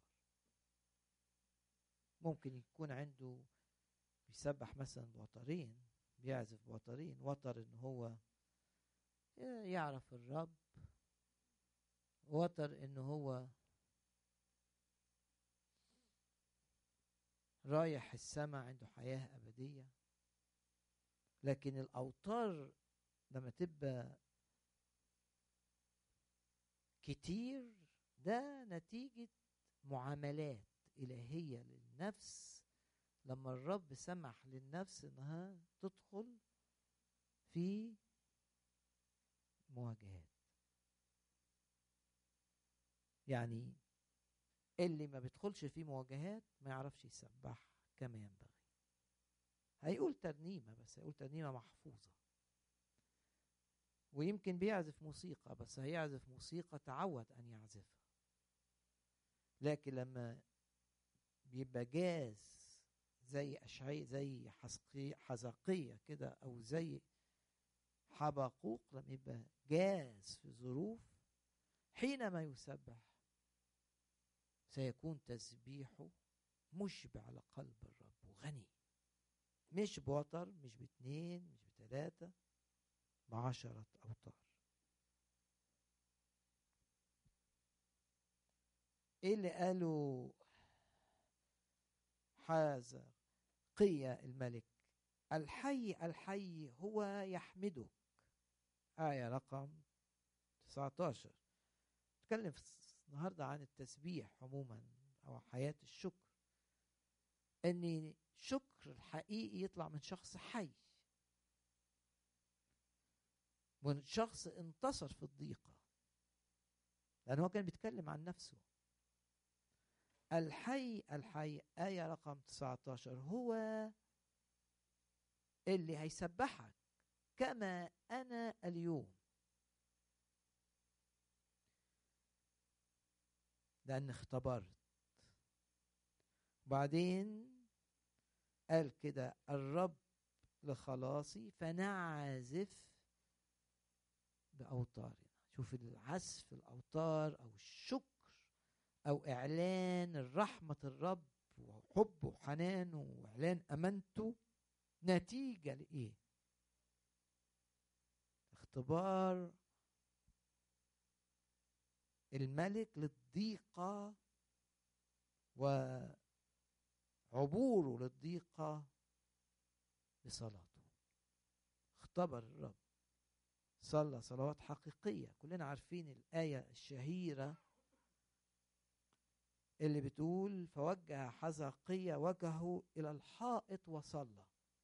Speaker 3: ممكن يكون عنده بيسبح مثلا بوترين، بيعزف بوترين، وتر ان هو يعرف الرب، وتر ان هو رايح السماء عنده حياة أبدية. لكن الأوتار لما تبقى كتير ده نتيجة معاملات إلهية للنفس، لما الرب سمح للنفس انها تدخل في مواجهات. يعني اللي ما بيدخلش في مواجهات ما يعرفش يسبح كما ينبغي. هيقول ترنيمة بس هيقول ترنيمة محفوظة، ويمكن بيعزف موسيقى بس هيعزف موسيقى تعود أن يعزفها. لكن لما بيبقى جاز زي أشعياء زي حزقية كده، أو زي حبقوق، لما يبقى جاز في ظروف، حينما يسبح سيكون تسبيحه مشبع لقلب الرب وغني، مش بوتر، مش ب2، مش ب3، ب10 أوتار. ايه اللي قاله حزقية الملك؟ الحي الحي هو يحمدك. آية رقم 19 نتكلم النهاردة عن التسبيح عموما أو حياة الشكر، أن الشكر الحقيقي يطلع من شخص حي، من شخص انتصر في الضيقة، لأنه هو كان بيتكلم عن نفسه. الحي الحي آية رقم 19 هو اللي هيسبحك كما أنا اليوم. لأن اختبرت. وبعدين قال كده الرب لخلاصي فنعزف بأوتارنا. شوف العزف الأوتار أو الشكر أو إعلان رحمة الرب وحبه وحنانه وإعلان أمانته نتيجة لإيه؟ اختبار الملك للضيقة وعبوره للضيقة بصلاته. اختبر الرب، صلى صلوات حقيقية. كلنا عارفين الآية الشهيرة اللي بتقول فوجه حزقيا وجهه إلى الحائط وصلى.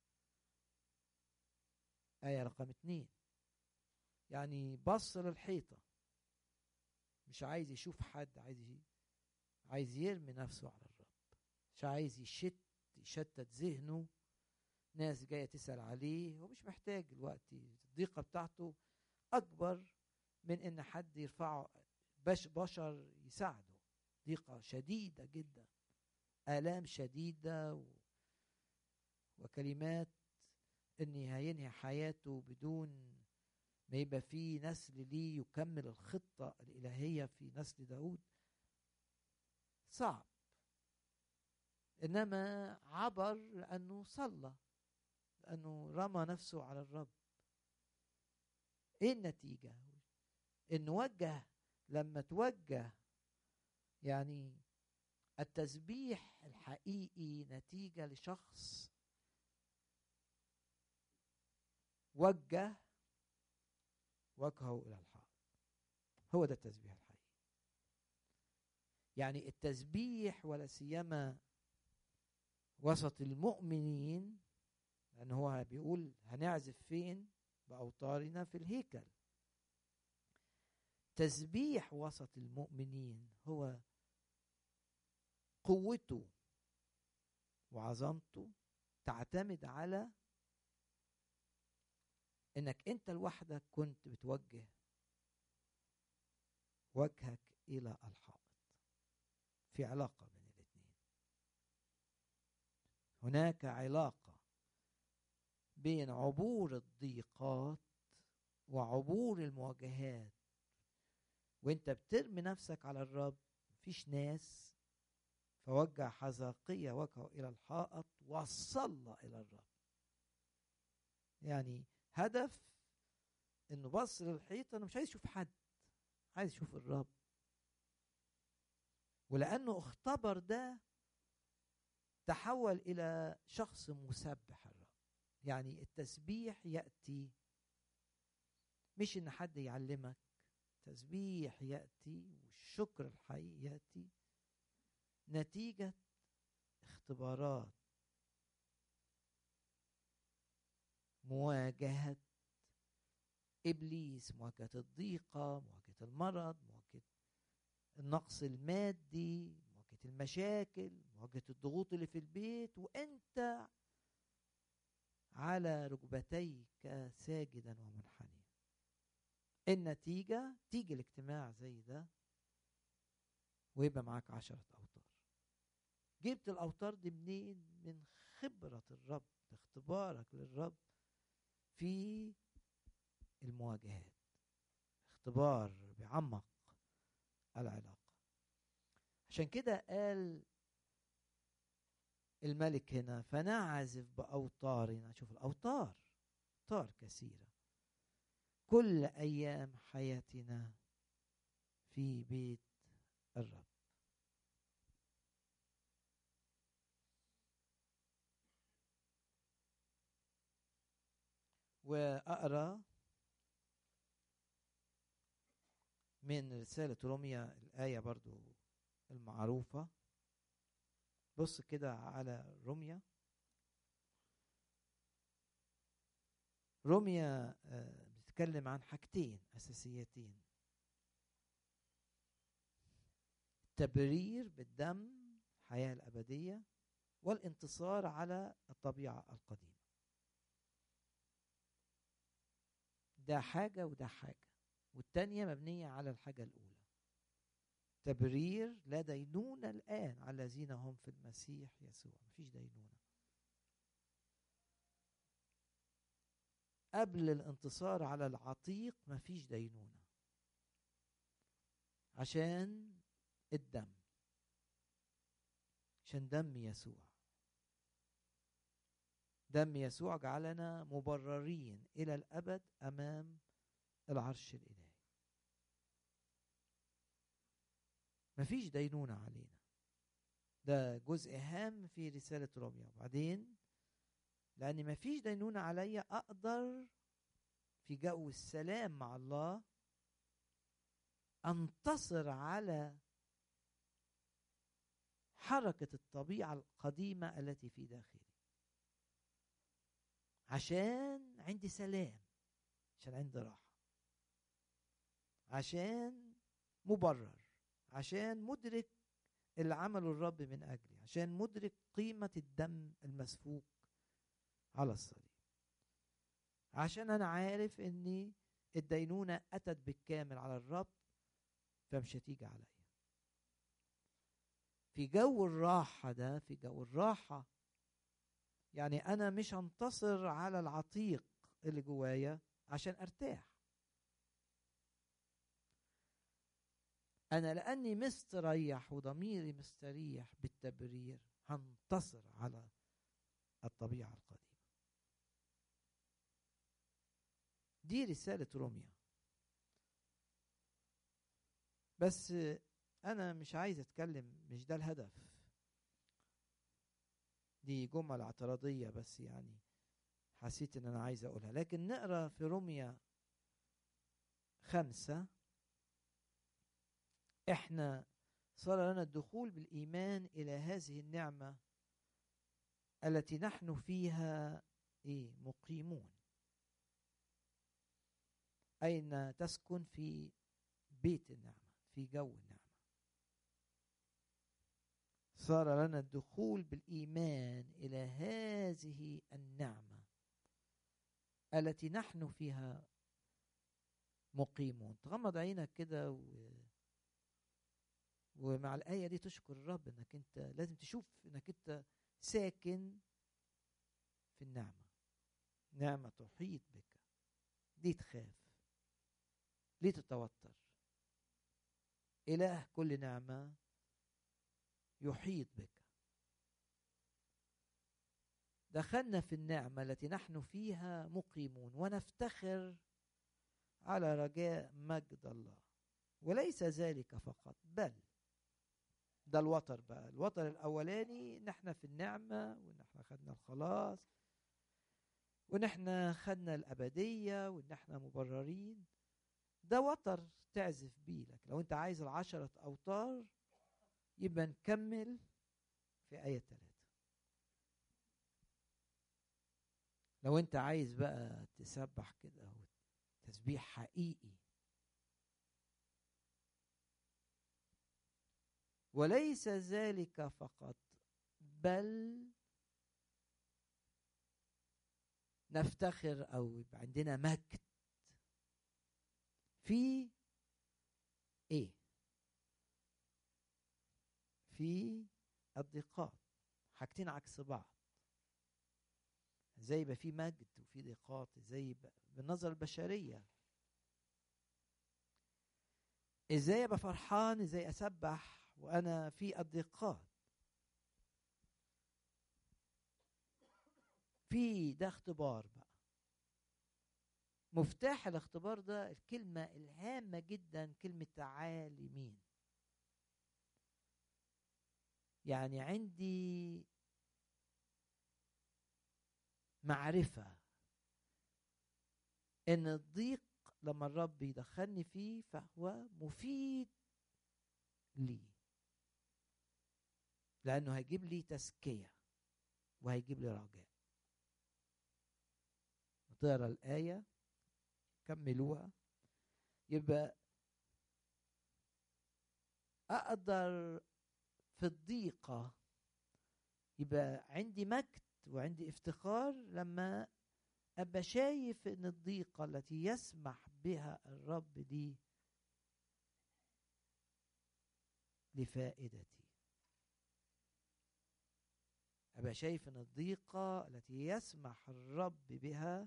Speaker 3: آية رقم 2. يعني بص للحيطة، مش عايز يشوف حد، عايز يرمي نفسه على الرب، مش عايز يشتت ذهنه، ناس جاية تسأل عليه، هو مش محتاج الوقت. الضيقة بتاعته أكبر من إن حد يرفعه، بشر يساعده. ضيقة شديدة جدا، آلام شديدة وكلمات إن هينهي حياته بدون ما يبقى فيه نسل ليه يكمل الخطة الإلهية في نسل داود. صعب، إنما عبر لأنه صلى، لأنه رمى نفسه على الرب. إيه النتيجة؟ إن وجه، لما توجه يعني التسبيح الحقيقي نتيجة لشخص وجه وجهه إلى الحائط. هو ده التسبيح الحقيقي. يعني التسبيح ولا سيما وسط المؤمنين، لأن هو بيقول هنعزف فين؟ بأوتارنا في الهيكل. تسبيح وسط المؤمنين هو قوته وعظمته تعتمد على انك انت لوحدك كنت بتوجه وجهك الى الحائط. في علاقة بين الاثنين، هناك علاقة بين عبور الضيقات وعبور المواجهات. وانت بترمي نفسك على الرب، مفيش ناس. فوجه حزقيا وجهه الى الحائط وصلى الى الرب. يعني هدف انه بص للحيط، انا مش عايز اشوف حد، عايز اشوف الرب. ولانه اختبر ده تحول الى شخص مسبح الرب. يعني التسبيح ياتي مش ان حد يعلمك، تسبيح ياتي والشكر الحقيقي ياتي نتيجة اختبارات، مواجهة إبليس، مواجهة الضيقة، مواجهة المرض، مواجهة النقص المادي، مواجهة المشاكل، مواجهة الضغوط اللي في البيت، وأنت على ركبتيك ساجدا ومنحنيا. النتيجة تيجي الاجتماع زي ده ويبقى معاك 10 أوتار. جبت الأوتار دي منين؟ من خبرة الرب، اختبارك للرب في المواجهات. اختبار بيعمق العلاقة. عشان كده قال الملك هنا فنعزف بأوتارنا. شوف الأوتار، أوتار كثيرة كل أيام حياتنا في بيت الرب. وأقرأ من رسالة روميا الآية برضو المعروفة. بص كده على روميا. روميا بتتكلم عن حاجتين أساسيتين: التبرير بالدم، الحياة الأبدية، والانتصار على الطبيعة القديمة. ده حاجة وده حاجة، والتانية مبنية على الحاجة الأولى. تبرير لا دينونة الآن على الذين هم في المسيح يسوع. مفيش دينونة. قبل الانتصار على العتيق مفيش دينونة، عشان الدم، عشان دم يسوع. دم يسوع جعلنا مبررين إلى الأبد أمام العرش الإلهي. مفيش دينونة علينا. ده جزء هام في رسالة روميا. وبعدين لأن مفيش دينونة عليا، أقدر في جو السلام مع الله أنتصر على حركة الطبيعة القديمة التي في داخلي، عشان عندي سلام، عشان عندي راحة، عشان مبرر، عشان مدرك اللي عمله الرب من أجلي، عشان مدرك قيمة الدم المسفوك على الصليب، عشان أنا عارف أني الدينونة أتت بالكامل على الرب فمش هتيجي عليا. في جو الراحة ده، في جو الراحة، يعني أنا مش هنتصر على العتيق اللي جوايا عشان أرتاح. أنا لأني مستريح وضميري مستريح بالتبرير هنتصر على الطبيعة القديمة. دي رسالة روميا. بس أنا مش عايز أتكلم، مش ده الهدف. دي جمل اعتراضية بس، يعني حسيت إن أنا عايز أقولها. لكن نقرأ في روميا 5. إحنا صار لنا الدخول بالإيمان إلى هذه النعمة التي نحن فيها مقيمون، أين تسكن في بيت النعمة، في جو النعمة. صار لنا الدخول بالإيمان إلى هذه النعمة التي نحن فيها مقيمون. تغمض عينك كده ومع الآية دي تشكر الرب انك انت لازم تشوف انك انت ساكن في النعمة. نعمة تحيط بك. ليه تخاف؟ ليه تتوتر؟ إله كل نعمة يحيط بك. دخلنا في النعمة التي نحن فيها مقيمون ونفتخر على رجاء مجد الله. وليس ذلك فقط، بل ده الوتر بقى. الوتر الأولاني نحن في النعمة، ونحن خدنا الخلاص، ونحن خدنا الأبدية، ونحن مبررين. ده وتر تعزف بيه لك. لو انت عايز 10 أوتار يبقى نكمل في آية 3. لو انت عايز بقى تسبح كده تسبيح حقيقي. وليس ذلك فقط، بل نفتخر أو يبقى عندنا مجد في في الضيقات. حاجتين عكس بعض. ازاي يبقى في مجد وفي ضيقات؟ ازاي يبقى بالنظر البشرية؟ ازاي ابقى فرحان؟ ازاي اسبح وانا في الضيقات؟ في ده اختبار بقى. مفتاح الاختبار ده الكلمة الهامة جدا، كلمة عالمين. يعني عندي معرفة ان الضيق لما الرب يدخلني فيه فهو مفيد لي، لانه هيجيب لي تزكية وهيجيب لي رجاء. تقرا الآية كملوها، يبقى أقدر في الضيقة يبقى عندي مجد وعندي افتخار لما أبقى شايف إن الضيقة التي يسمح بها الرب دي لفائدتي. أبقى شايف أن الضيقة التي يسمح الرب بها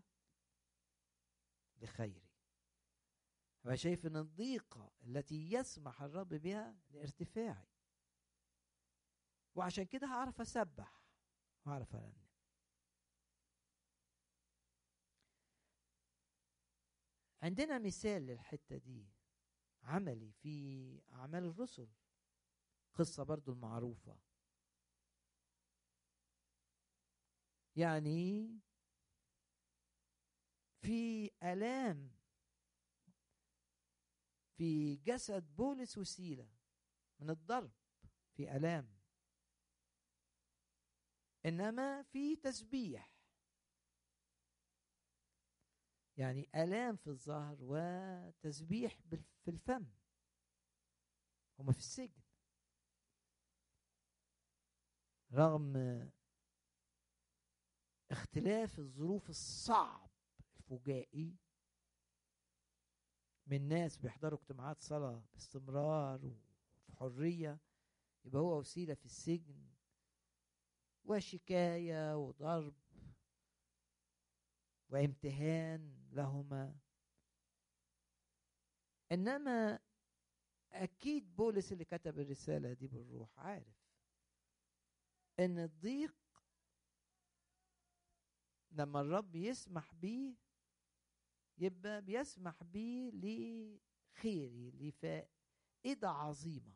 Speaker 3: لخيري. أبقى شايف أن الضيقة التي يسمح الرب بها لارتفاعي. وعشان كده هعرف أسبح وهعرف أرنم. عندنا مثال للحتة دي عملي في أعمال الرسل، قصة برضو المعروفة. يعني في آلام في جسد بولس وسيلة من الضرب، في آلام، إنما في تسبيح. يعني آلام في الظهر وتسبيح في الفم. هما في السجن رغم اختلاف الظروف الصعب الفجائي من ناس بيحضروا اجتماعات صلاة باستمرار وفي حرية، يبقى هو وسيلة في السجن وشكاية وضرب وامتهان لهما. إنما أكيد بولس اللي كتب الرسالة دي بالروح عارف إن الضيق لما الرب يسمح بيه يبقى بيسمح بيه لخيري، لفائدة عظيمة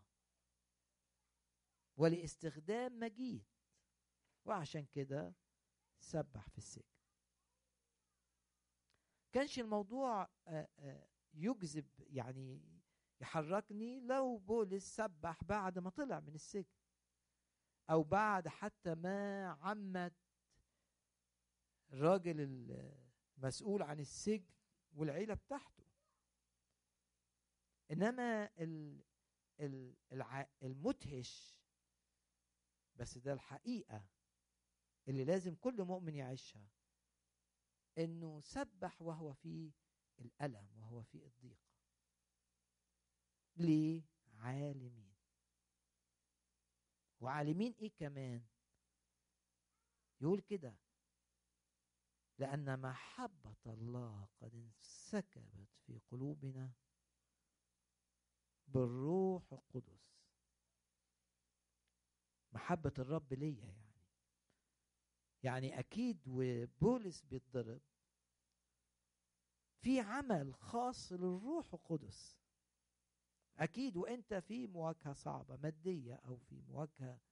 Speaker 3: ولاستخدام مجيد. وعشان كده سبح في السجن. كانش الموضوع يجذب يعني يحركني لو بولس سبح بعد ما طلع من السجن أو بعد حتى ما عمد الراجل المسؤول عن السجن والعيلة بتاعته. إنما المدهش، بس ده الحقيقة اللي لازم كل مؤمن يعيشها، إنه سبح وهو في الألم وهو في الضيقة. ليه؟ عالمين. وعالمين إيه كمان؟ يقول كده: لأن محبة الله قد انسكبت في قلوبنا بالروح القدس. محبة الرب ليا يعني أكيد وبولس بيتضرب في عمل خاص للروح القدس. أكيد وأنت في مواجهة صعبة مادية أو في مواجهة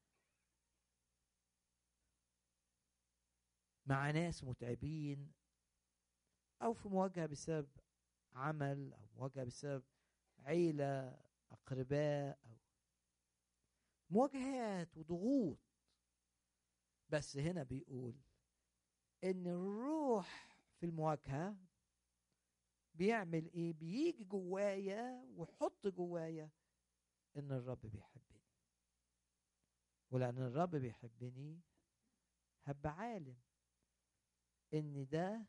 Speaker 3: مع ناس متعبين أو في مواجهة بسبب عمل أو مواجهة بسبب عيلة أقرباء أو مواجهات وضغوط. بس هنا بيقول إن الروح في المواجهة بيعمل إيه؟ بيجي جوايا ويحط جوايا إن الرب بيحبني، ولأن الرب بيحبني هبقى عالم إن ده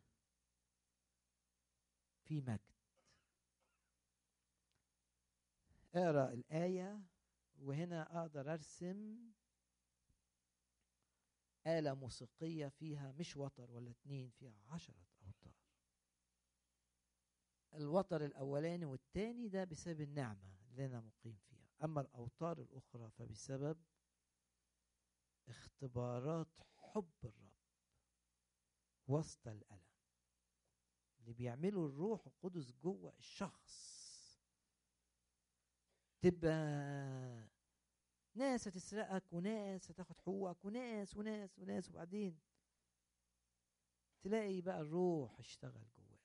Speaker 3: في مجد. اقرأ الآية وهنا أقدر أرسم آلة موسيقية فيها مش وتر ولا 2، فيها 10 أوتار. الوتر الأولاني والتاني ده بسبب النعمة اللي أنا مقيم فيها، أما الأوتار الأخرى فبسبب اختبارات حب الرب وسط الألم اللي بيعمله الروح القدس جوه الشخص. تبقى ناس هتسرقك وناس هتاخد حقوقك وناس وناس وناس، وبعدين تلاقي بقى الروح اشتغل جواك.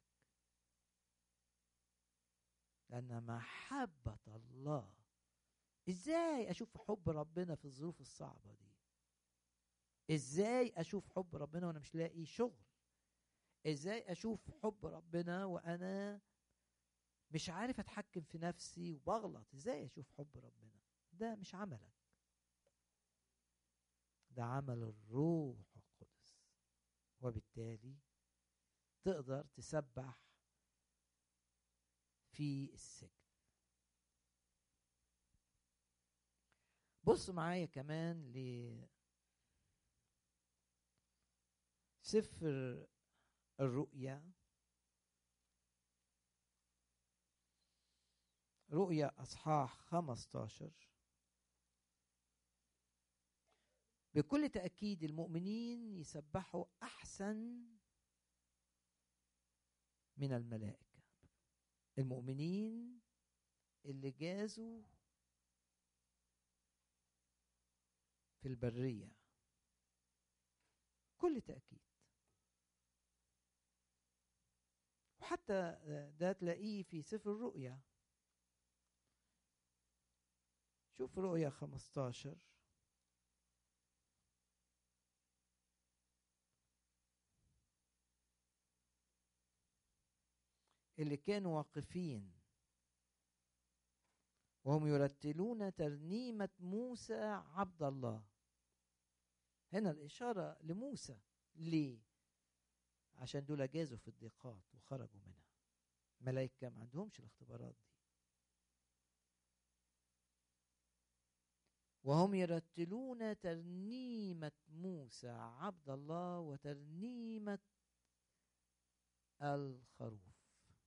Speaker 3: لأن محبة الله، ازاي اشوف حب ربنا في الظروف الصعبة دي؟ ازاي اشوف حب ربنا وانا مش لاقي شغل؟ ازاي اشوف حب ربنا وانا مش عارف اتحكم في نفسي وبغلط؟ ازاي اشوف حب ربنا؟ ده مش عملك، ده عمل الروح القدس. وبالتالي تقدر تسبح في السجن. بص معايا كمان لسفر الرؤيا، رؤيا أصحاح 15. بكل تأكيد المؤمنين يسبحوا أحسن من الملائكة. المؤمنين اللي جازوا في البرية كل تأكيد، وحتى ده تلاقيه في سفر الرؤيا. شوف رؤيا 15 اللي كانوا واقفين وهم يرتلون ترنيمة موسى عبد الله. هنا الإشارة لموسى. ليه؟ عشان دول جازوا في الضيقات وخرجوا منها. ملائكة ما عندهمش الاختبارات دي. وهم يرتلون ترنيمة موسى عبد الله وترنيمة الخروف.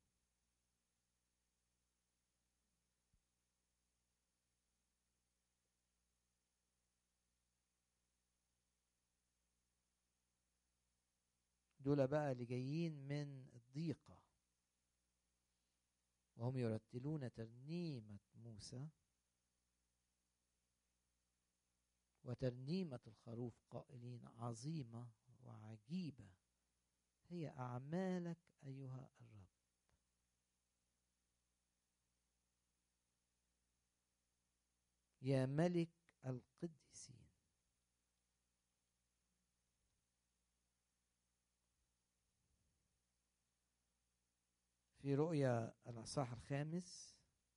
Speaker 3: دول بقى اللي جايين من الضيقة، وهم يرتلون ترنيمة موسى وترنيمة الخروف قائلين عظيمة وعجيبة هي أعمالك أيها الرب. يا ملك القديسين. في رؤيا الأصحاح 5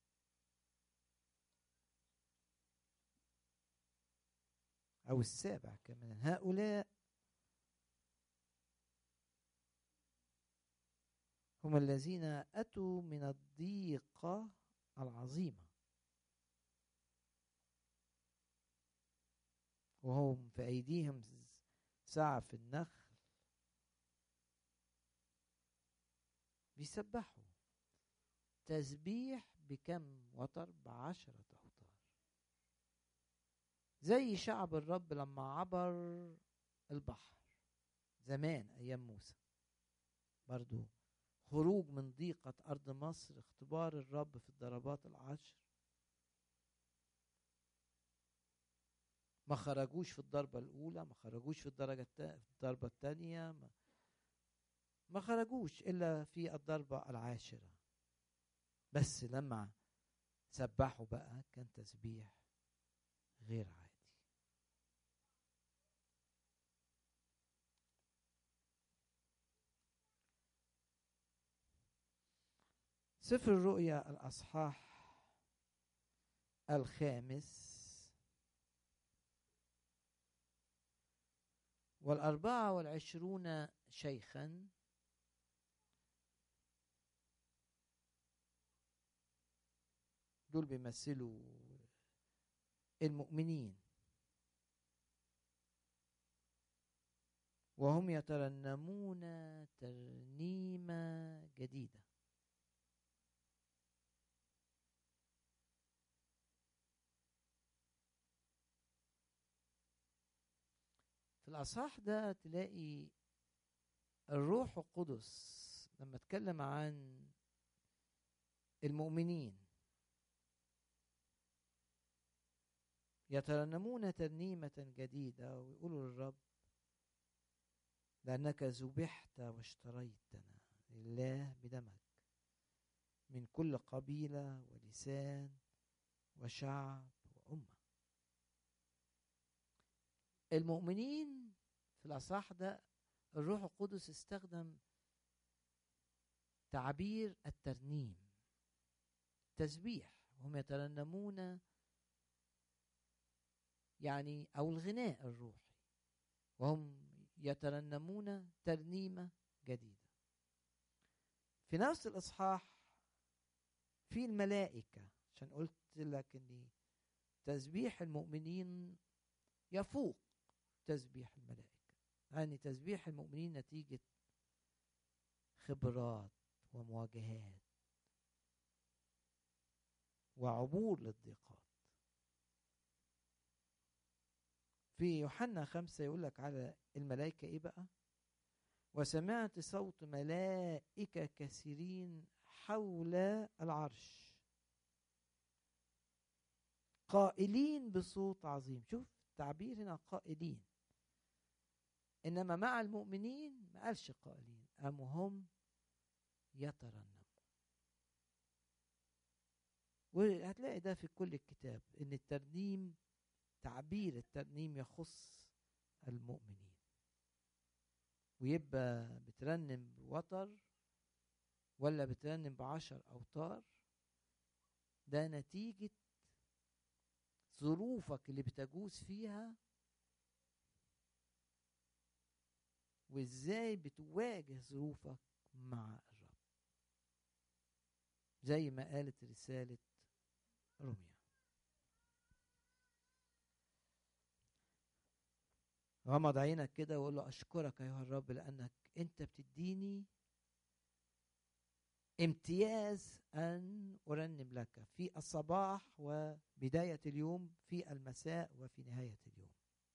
Speaker 3: أو 7 كمان، هؤلاء هم الذين أتوا من الضيقة العظيمة وهم في أيديهم سعف النخل بيسبحوا تسبيح بكم وتر؟ ب10 أوتار، زي شعب الرب لما عبر البحر زمان أيام موسى. برضو خروج من ضيقة أرض مصر، اختبار الرب في الضربات 10. ما خرجوش في الضربة الأولى، ما خرجوش في الضربة الثانية، ما خرجوش إلا في الضربة 10. بس لما سبحوا بقى كان تسبيح غير عادي. سفر الرؤيا الأصحاح 5 و24 شيخا دول بيمثلوا المؤمنين، وهم يترنمون ترنيمة جديدة. في الأصحاح ده تلاقي الروح القدس لما اتكلم عن المؤمنين يترنمون ترنيمة جديدة ويقولوا للرب لأنك ذبحت واشتريتنا لله بدمك من كل قبيلة ولسان وشعب وأمة. المؤمنين في الأصحاح ده الروح القدس استخدم تعبير الترنيم، تسبيح، وهم يترنمون يعني أو الغناء الروحي، وهم يترنمون ترنيمة جديدة. في نفس الإصحاح في الملائكة، عشان قلت لك إن تسبيح المؤمنين يفوق تسبيح الملائكة، يعني تسبيح المؤمنين نتيجة خبرات ومواجهات وعبور للضيقات. في يوحنا 5 يقول لك على الملائكة ايه بقى؟ وسمعت صوت ملائكة كثيرين حول العرش قائلين بصوت عظيم. شوف تعبير هنا قائلين، انما مع المؤمنين ما قالش قائلين، قاموا هم يترنموا. وهتلاقي ده في كل الكتاب ان الترنيم، تعبير الترنيم يخص المؤمنين، ويبقى بترنم بوتر ولا بترنم ب10 أوتار، ده نتيجة ظروفك اللي بتجوز فيها وازاي بتواجه ظروفك مع الرب، زي ما قالت رسالة روميا. غمض عينك كده وقول له أشكرك أيها الرب لأنك أنت بتديني امتياز أن أرنم لك في الصباح وبداية اليوم، في المساء وفي نهاية اليوم.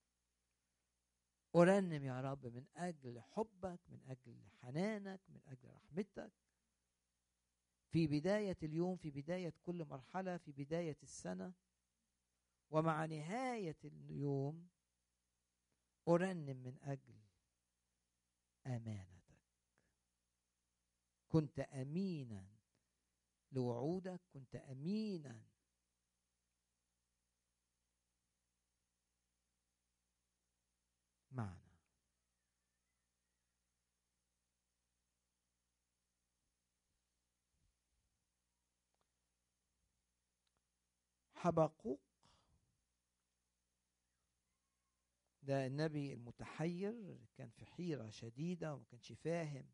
Speaker 3: أرنم يا رب من أجل حبك، من أجل حنانك، من أجل رحمتك، في بداية اليوم، في بداية كل مرحلة، في بداية السنة، ومع نهاية اليوم أرنم من أجل أمانتك. كنت أمينا لوعودك، كنت أمينا معنا. حبقوق ده النبي المتحير، كان في حيرة شديدة وما كانش فاهم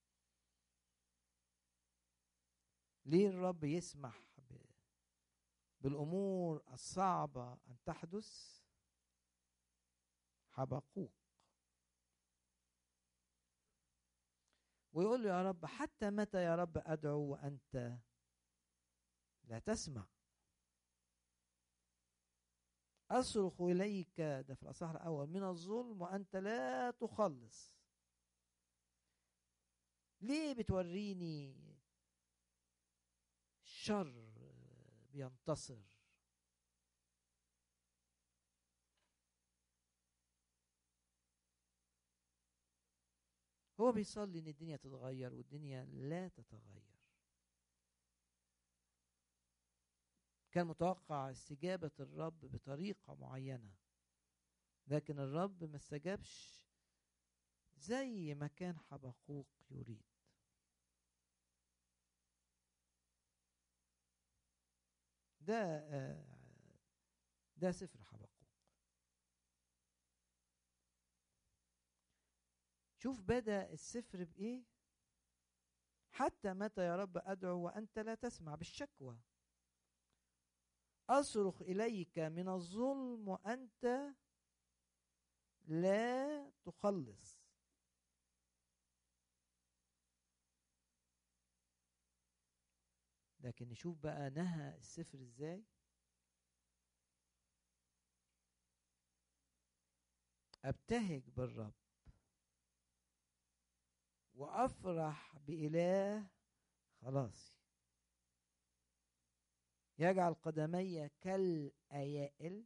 Speaker 3: ليه الرب يسمح بالأمور الصعبة أن تحدث. حبقوق ويقول له يا رب حتى متى يا رب أدعو وأنت لا تسمع؟ أصرخ إليك، ده في الأصحاح الأول، من الظلم وأنت لا تخلص. ليه بتوريني الشر بينتصر؟ هو بيصلي إن الدنيا تتغير والدنيا لا تتغير. كان متوقع استجابة الرب بطريقة معينة، لكن الرب ما استجابش زي ما كان حبقوق يريد. ده سفر حبقوق. شوف بدأ السفر بإيه؟ حتى متى يا رب أدعو وأنت لا تسمع، بالشكوى. أصرخ إليك من الظلم وأنت لا تخلص. لكن نشوف بقى نهى السفر إزاي. أبتهج بالرب وأفرح بإله خلاصي، يجعل قدمي كالأيائل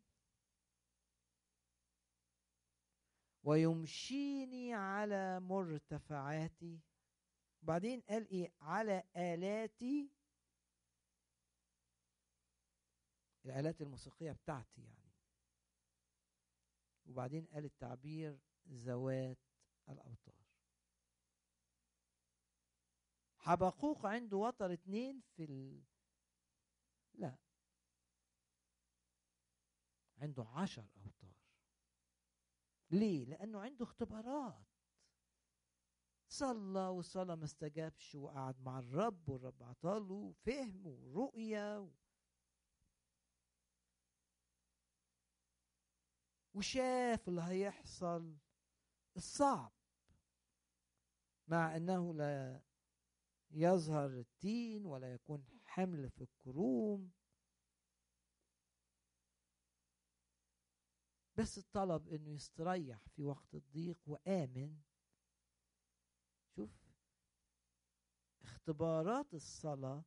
Speaker 3: ويمشيني على مرتفعاتي. وبعدين قال إيه؟ على آلاتي، الآلات الموسيقية بتاعتي يعني. وبعدين قال التعبير ذوات الأوتار. حبقوق عنده وتر 2 لا، عنده 10 أوتار. ليه؟ لأنه عنده اختبارات. صلى والصلاة ما استجابش، وقعد مع الرب والرب عطاله فهم ورؤية وشاف اللي هيحصل الصعب، مع أنه لا يظهر التين ولا يكون حمل في الكروم، بس الطلب انه يستريح في وقت الضيق وآمن. شوف اختبارات الصلاة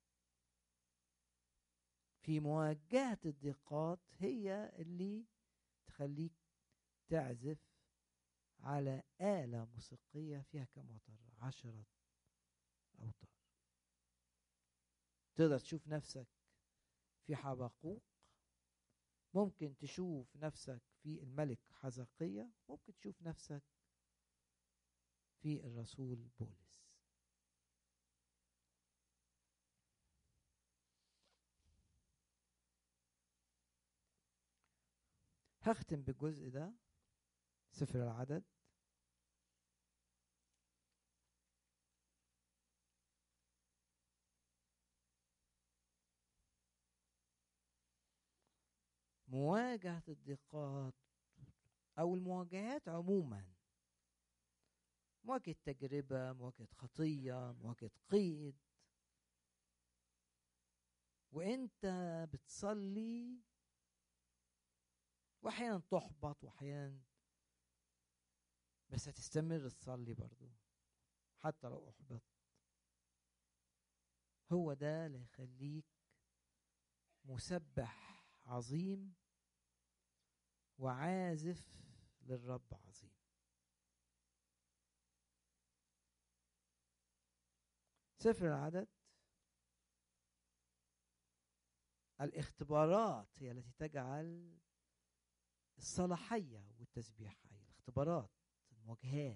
Speaker 3: في مواجهة الضيقات هي اللي تخليك تعزف على آلة موسيقية فيها كم وتر؟ 10 أوتار. تقدر تشوف نفسك في حبقوق، ممكن تشوف نفسك في الملك حزقية، ممكن تشوف نفسك في الرسول بولس. هختم بالجزء ده، سفر العدد. مواجهة الضيقات أو المواجهات عموما، مواجهة تجربة، مواجهة خطية، مواجهة قيد، وانت بتصلي واحيانا تحبط واحيانا، بس هتستمر تصلي برضو حتى لو احبط. هو ده اللي يخليك مسبح عظيم وعازف للرب عظيم. سفر العدد، الاختبارات هي التي تجعل الصلاة حية والتسبيح حي. الاختبارات، المواجهات.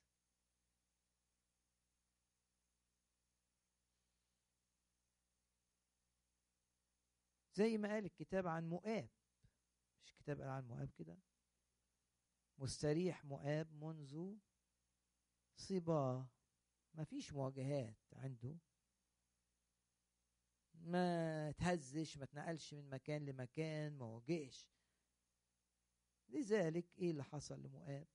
Speaker 3: زي ما قال الكتاب عن مؤاب، مش الكتاب قال عن مؤاب كده؟ مستريح مؤاب منذ صباه، ما فيش مواجهات عنده، ما تهزش، ما تنقلش من مكان لمكان، ما واجهش. لذلك ايه اللي حصل لمؤاب؟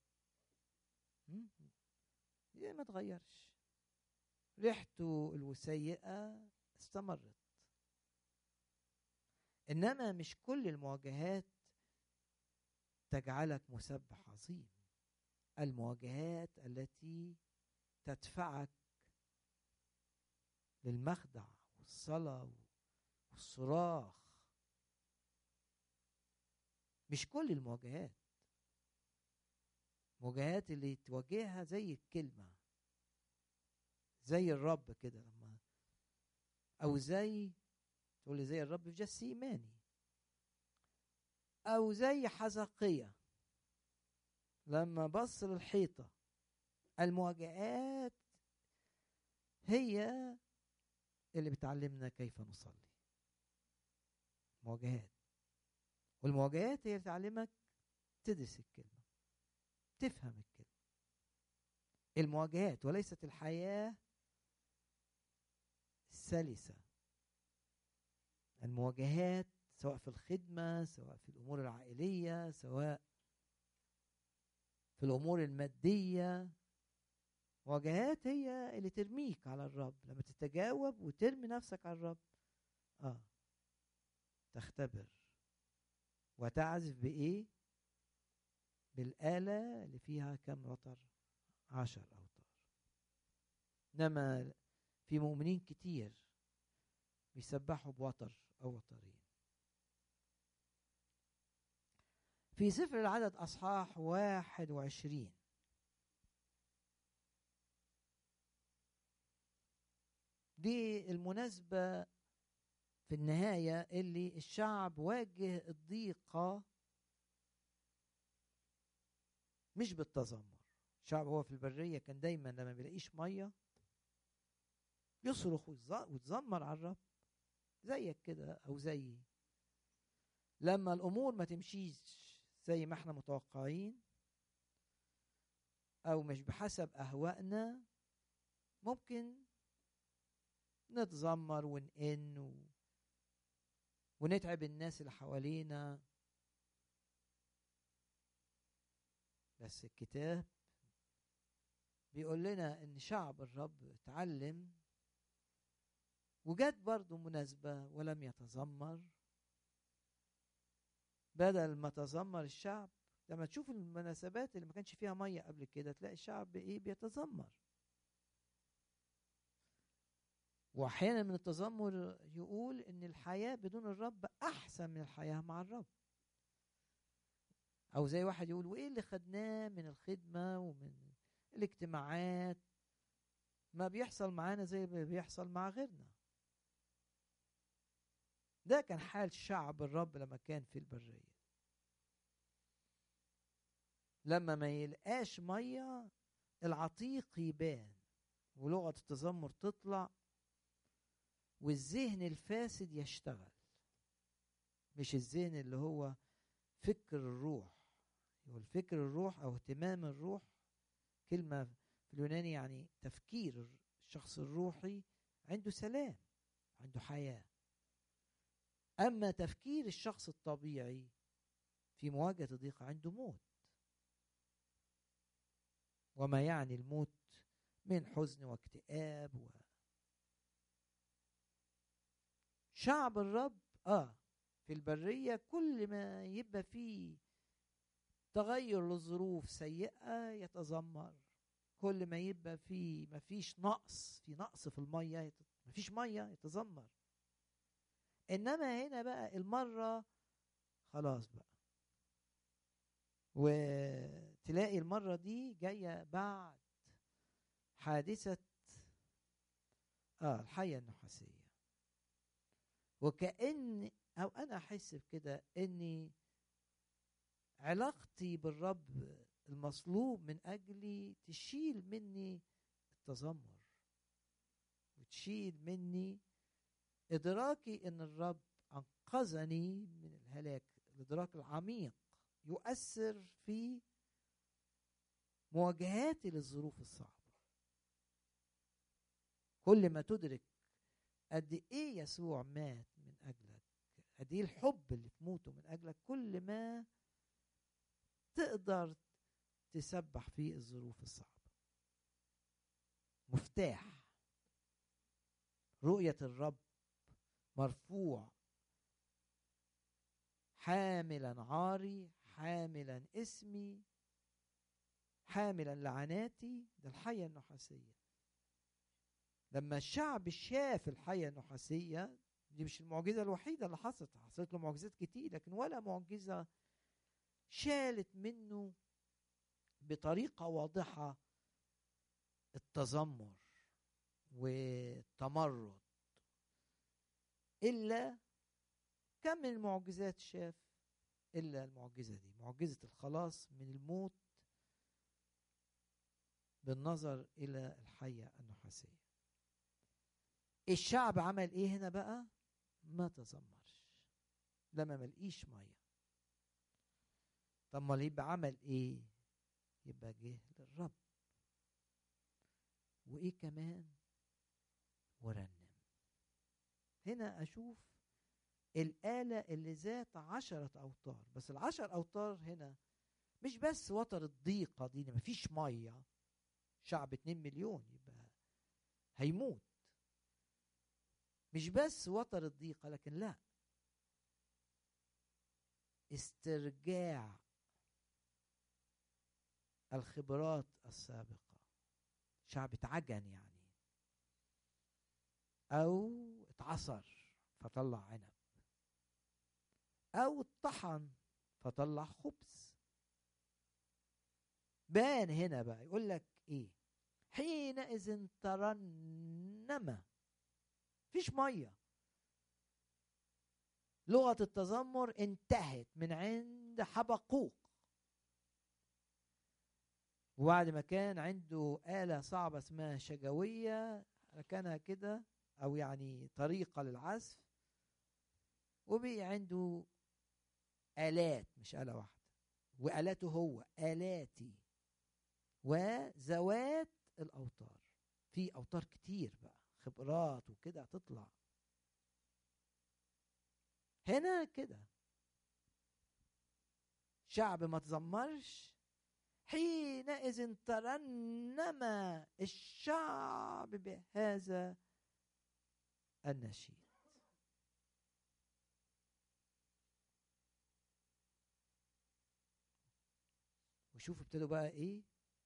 Speaker 3: ما تغيرش، ريحته السيئة استمرت. انما مش كل المواجهات تجعلك مسبح عظيم. المواجهات التي تدفعك للمخدع والصلاة والصراخ، مش كل المواجهات. مواجهات اللي تواجهها زي الكلمة، زي الرب كده، لما او زي تقول لي زي الرب في جس ايماني، او زي حزقية لما بص للحيطة. المواجهات هي اللي بتعلمنا كيف نصلي. مواجهات، والمواجهات هي اللي تعلمك تدرس الكلمة، تفهم الكلمة. المواجهات وليست الحياة السلسة. المواجهات سواء في الخدمة، سواء في الأمور العائلية، سواء في الأمور المادية، مواجهات هي اللي ترميك على الرب. لما تتجاوب وترمي نفسك على الرب، تختبر وتعزف بإيه؟ بالآلة اللي فيها كم وتر؟ 10 أوتار. إنما في مؤمنين كتير بيسبحوا بوتر أو وترين. في سفر العدد أصحاح 21 دي المناسبة في النهاية اللي الشعب واجه الضيقة مش بالتذمر. الشعب هو في البرية كان دايما لما بيلاقيش مية يصرخ ويتذمر على الرب، زيك كده أو زيي. لما الأمور ما تمشيش زي ما احنا متوقعين أو مش بحسب أهوائنا، ممكن نتذمر ونئن ونتعب الناس اللي حوالينا. بس الكتاب بيقول لنا ان شعب الرب اتعلم، وجت برضو مناسبة ولم يتذمر. بدل ما تذمر الشعب، لما تشوف المناسبات اللي ما كانش فيها مية قبل كده تلاقي الشعب ايه بيتذمر. واحيانا من التذمر يقول ان الحياة بدون الرب احسن من الحياة مع الرب. او زي واحد يقول وايه اللي خدناه من الخدمة ومن الاجتماعات ما بيحصل معانا زي ما بيحصل مع غيرنا. ده كان حال شعب الرب لما كان في البرية. لما ما يلقاش مية العتيق يبان ولغة التذمر تطلع والذهن الفاسد يشتغل. مش الذهن اللي هو فكر الروح. يقول فكر الروح أو اهتمام الروح، كلمة في اليوناني يعني تفكير الشخص الروحي، عنده سلام، عنده حياة. أما تفكير الشخص الطبيعي في مواجهة الضيقة عنده موت. وما يعني الموت من حزن واكتئاب شعب الرب في البرية كل ما يبقى فيه تغير للظروف سيئة يتذمر. كل ما يبقى فيه مفيش نقص، في نقص في المية، مفيش مية يتذمر. إنما هنا بقى المرة خلاص بقى، وتلاقي المرة دي جاية بعد حادثة الحية النحاسية. وكأن أو أنا أحس بكده إني علاقتي بالرب المصلوب من أجلي تشيل مني التذمر، وتشيل مني إدراكي إن الرب أنقذني من الهلاك. الإدراك العميق يؤثر في مواجهاتي للظروف الصعبة. كل ما تدرك قد إيه يسوع مات من أجلك، قد إيه الحب اللي في موته من أجلك، كل ما تقدر تسبح في الظروف الصعبة. مفتاح رؤية الرب مرفوع حاملا عاري، حاملا اسمي، حاملا لعناتي. ده الحية النحاسية. لما الشعب شاف الحية النحاسية دي، مش المعجزة الوحيدة اللي حصلت له معجزات كتير، لكن ولا معجزة شالت منه بطريقة واضحة التذمر والتمرد. إلا كم من المعجزات شاف إلا المعجزة دي، معجزة الخلاص من الموت بالنظر إلى الحية النحاسية. الشعب عمل إيه هنا بقى؟ ما تذمرش لما ملقيش مية. طب ما يبقى عمل إيه؟ يبقى جه للرب. وإيه كمان؟ ورنم. هنا أشوف الآلة اللي ذات 10 أوتار. بس ال10 أوتار هنا مش بس وتر الضيقة دي، مفيش مية، شعب 2 مليون يبقى هيموت. مش بس وتر الضيقة، لكن لا، استرجاع الخبرات السابقة. شعب اتعجن يعني، أو اتعصر فطلع عنب، أو اتطحن فطلع خبز. بان هنا بقى يقول لك إيه؟ حينئذ ترنم. فيش مية. لغة التذمر انتهت من عند حبقوق. وبعد ما كان عنده آلة صعبة اسمها شجوية، ركنها كده، أو يعني طريقة للعزف، وبقي عنده آلات، مش آلة واحدة، وآلاته هو آلاتي وذوات الأوتار. في أوتار كتير بقى، خبرات وكده تطلع هنا كده. شعب ما تزمرش حينئذ ترنم الشعب بهذا النشيد. وشوفوا ابتدوا بقى ايه،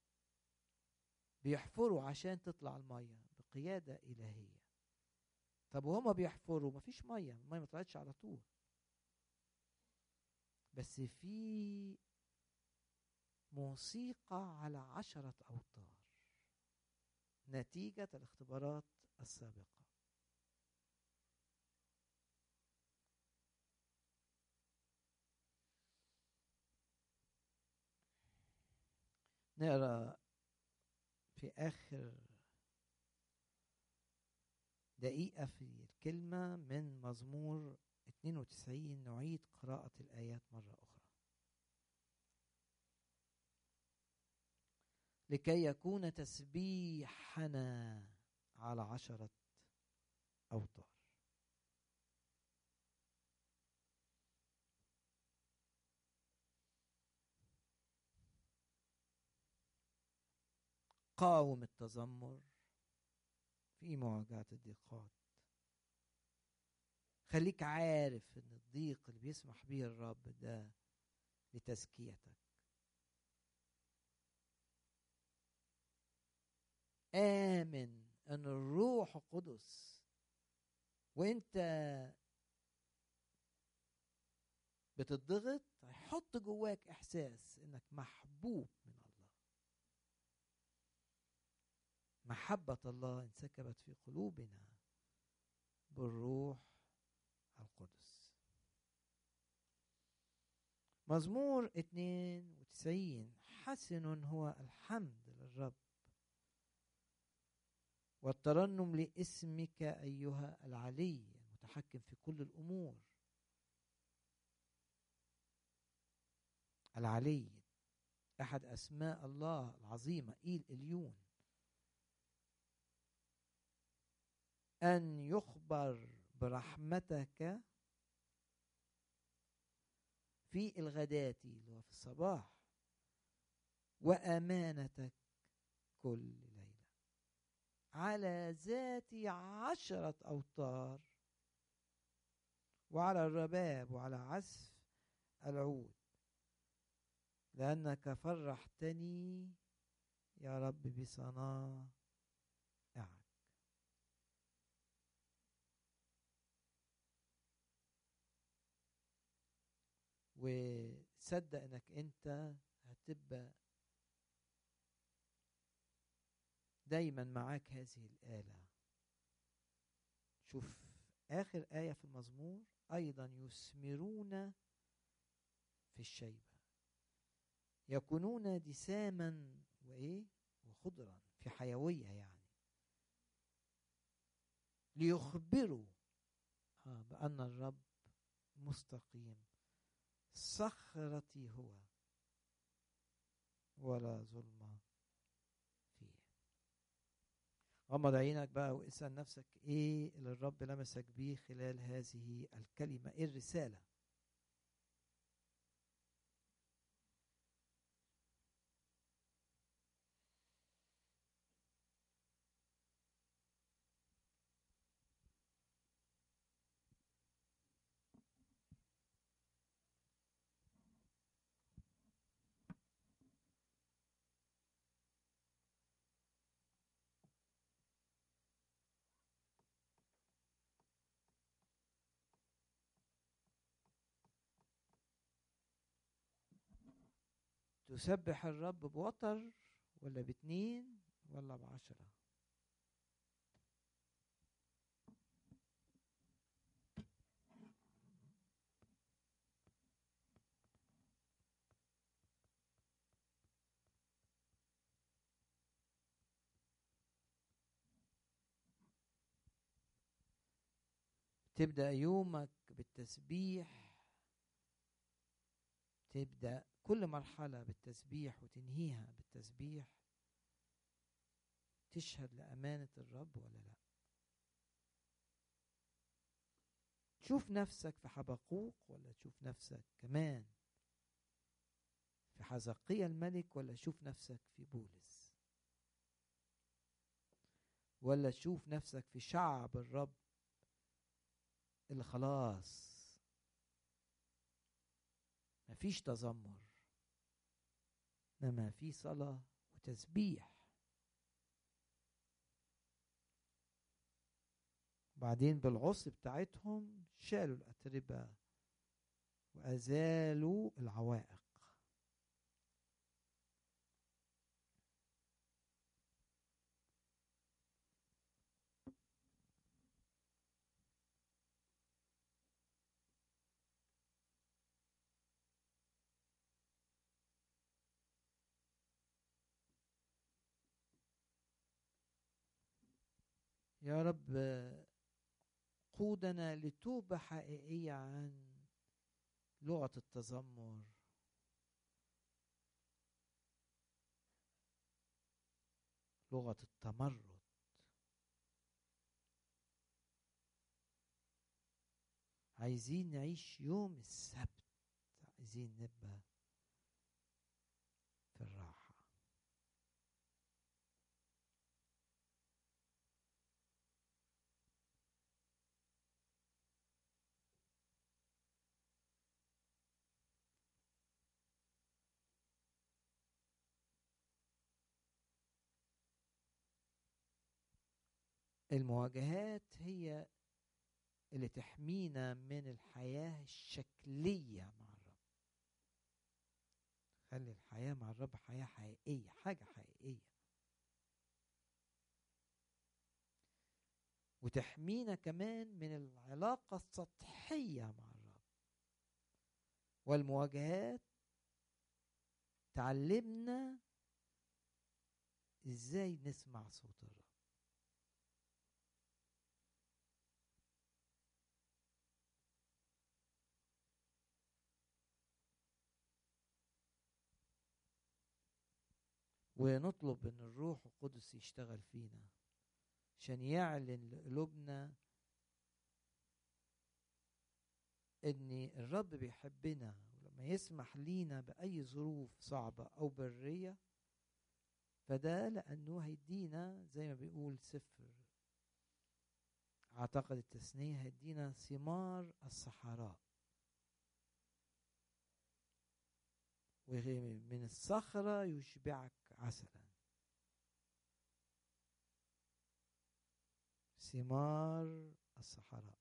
Speaker 3: بيحفروا عشان تطلع المية بقيادة إلهية. طب وهما بيحفروا مفيش مية، المية ما طلعتش على طول، بس في موسيقى على 10 أوتار نتيجة الاختبارات السابقة. نقرأ في آخر دقيقة في الكلمة من مزمور 92، نعيد قراءة الآيات مرة أخرى لكي يكون تسبيحنا على 10 أوتار. قاوم التذمر في مواجهة الضيقات. خليك عارف ان الضيق اللي بيسمح به الرب ده لتزكيتك. آمن ان الروح القدس وانت بتضغط هيحط جواك احساس انك محبوب من الله. محبة الله انسكبت في قلوبنا بالروح القدس. مزمور 92: حسن هو الحمد للرب والترنم لاسمك أيها العلي المتحكم في كل الأمور. العلي أحد أسماء الله العظيمة، إيل إليون. أن يخبر برحمتك في الغداة اللي هو في الصباح، وأمانتك كل ليلة على ذات 10 أوتار، وعلى الرباب وعلى عزف العود، لأنك فرحتني يا رب بصنائعك. وصدق انك انت هتبقى دايما معاك هذه الآلة. شوف آخر آية في المزمور: أيضا يثمرون في الشيبة، يكونون دساما وخضرا، في حيوية يعني، ليخبروا بأن الرب مستقيم، صخرتي هو ولا ظلم فيه. غمض عينك بقى واسأل نفسك ايه اللي الرب لمسك بيه خلال هذه الكلمة، ايه الرسالة؟ تسبح الرب بوتر ولا ب2 ولا ب10؟ تبدأ يومك بالتسبيح، تبدأ كل مرحلة بالتسبيح وتنهيها بالتسبيح، تشهد لأمانة الرب ولا لا؟ تشوف نفسك في حبقوق ولا تشوف نفسك كمان في حزقيا الملك، ولا شوف نفسك في بولس، ولا تشوف نفسك في شعب الرب اللي خلاص مفيش تذمر، انما في صلاة وتسبيح. بعدين بالعصي بتاعتهم شالوا الأتربة وأزالوا العوائق. يا رب قودنا لتوبة حقيقية عن لغة التذمر، لغة التمرد. عايزين نعيش يوم السبت، عايزين نبقى في الراحة. المواجهات هي اللي تحمينا من الحياة الشكلية مع الرب. خلي الحياة مع الرب حياة حقيقية، حاجة حقيقية، وتحمينا كمان من العلاقة السطحية مع الرب. والمواجهات تعلمنا ازاي نسمع صوت الرب. ونطلب ان الروح القدس يشتغل فينا عشان يعلن لقلوبنا ان الرب بيحبنا، ولما يسمح لينا بأي ظروف صعبة او برية فده لأنه هيدينا زي ما بيقول سفر اعتقد التثنية، هيدينا ثمار الصحراء، ومن الصخرة يشبعك عسلا. ثمار الصحراء.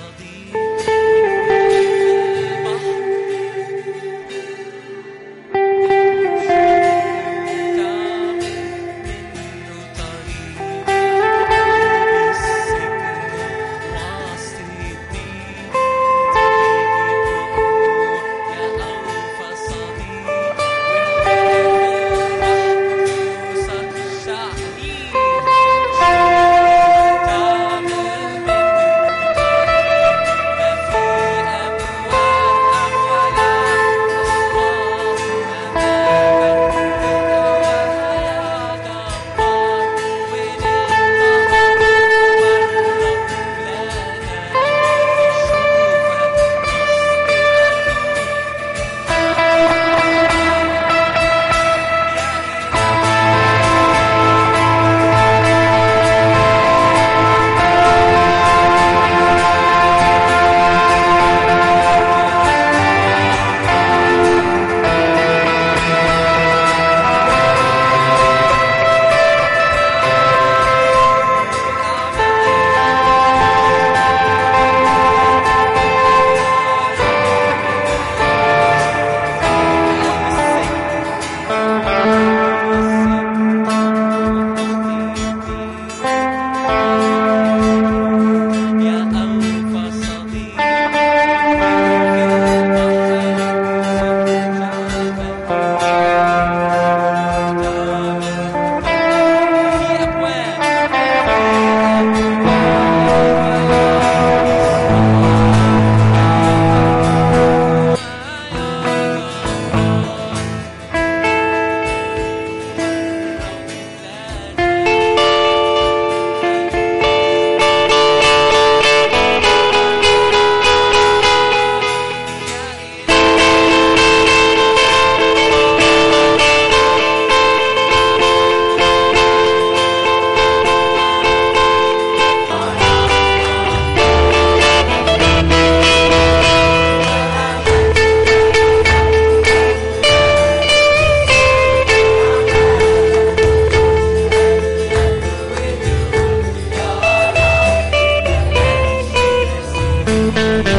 Speaker 4: Thank you.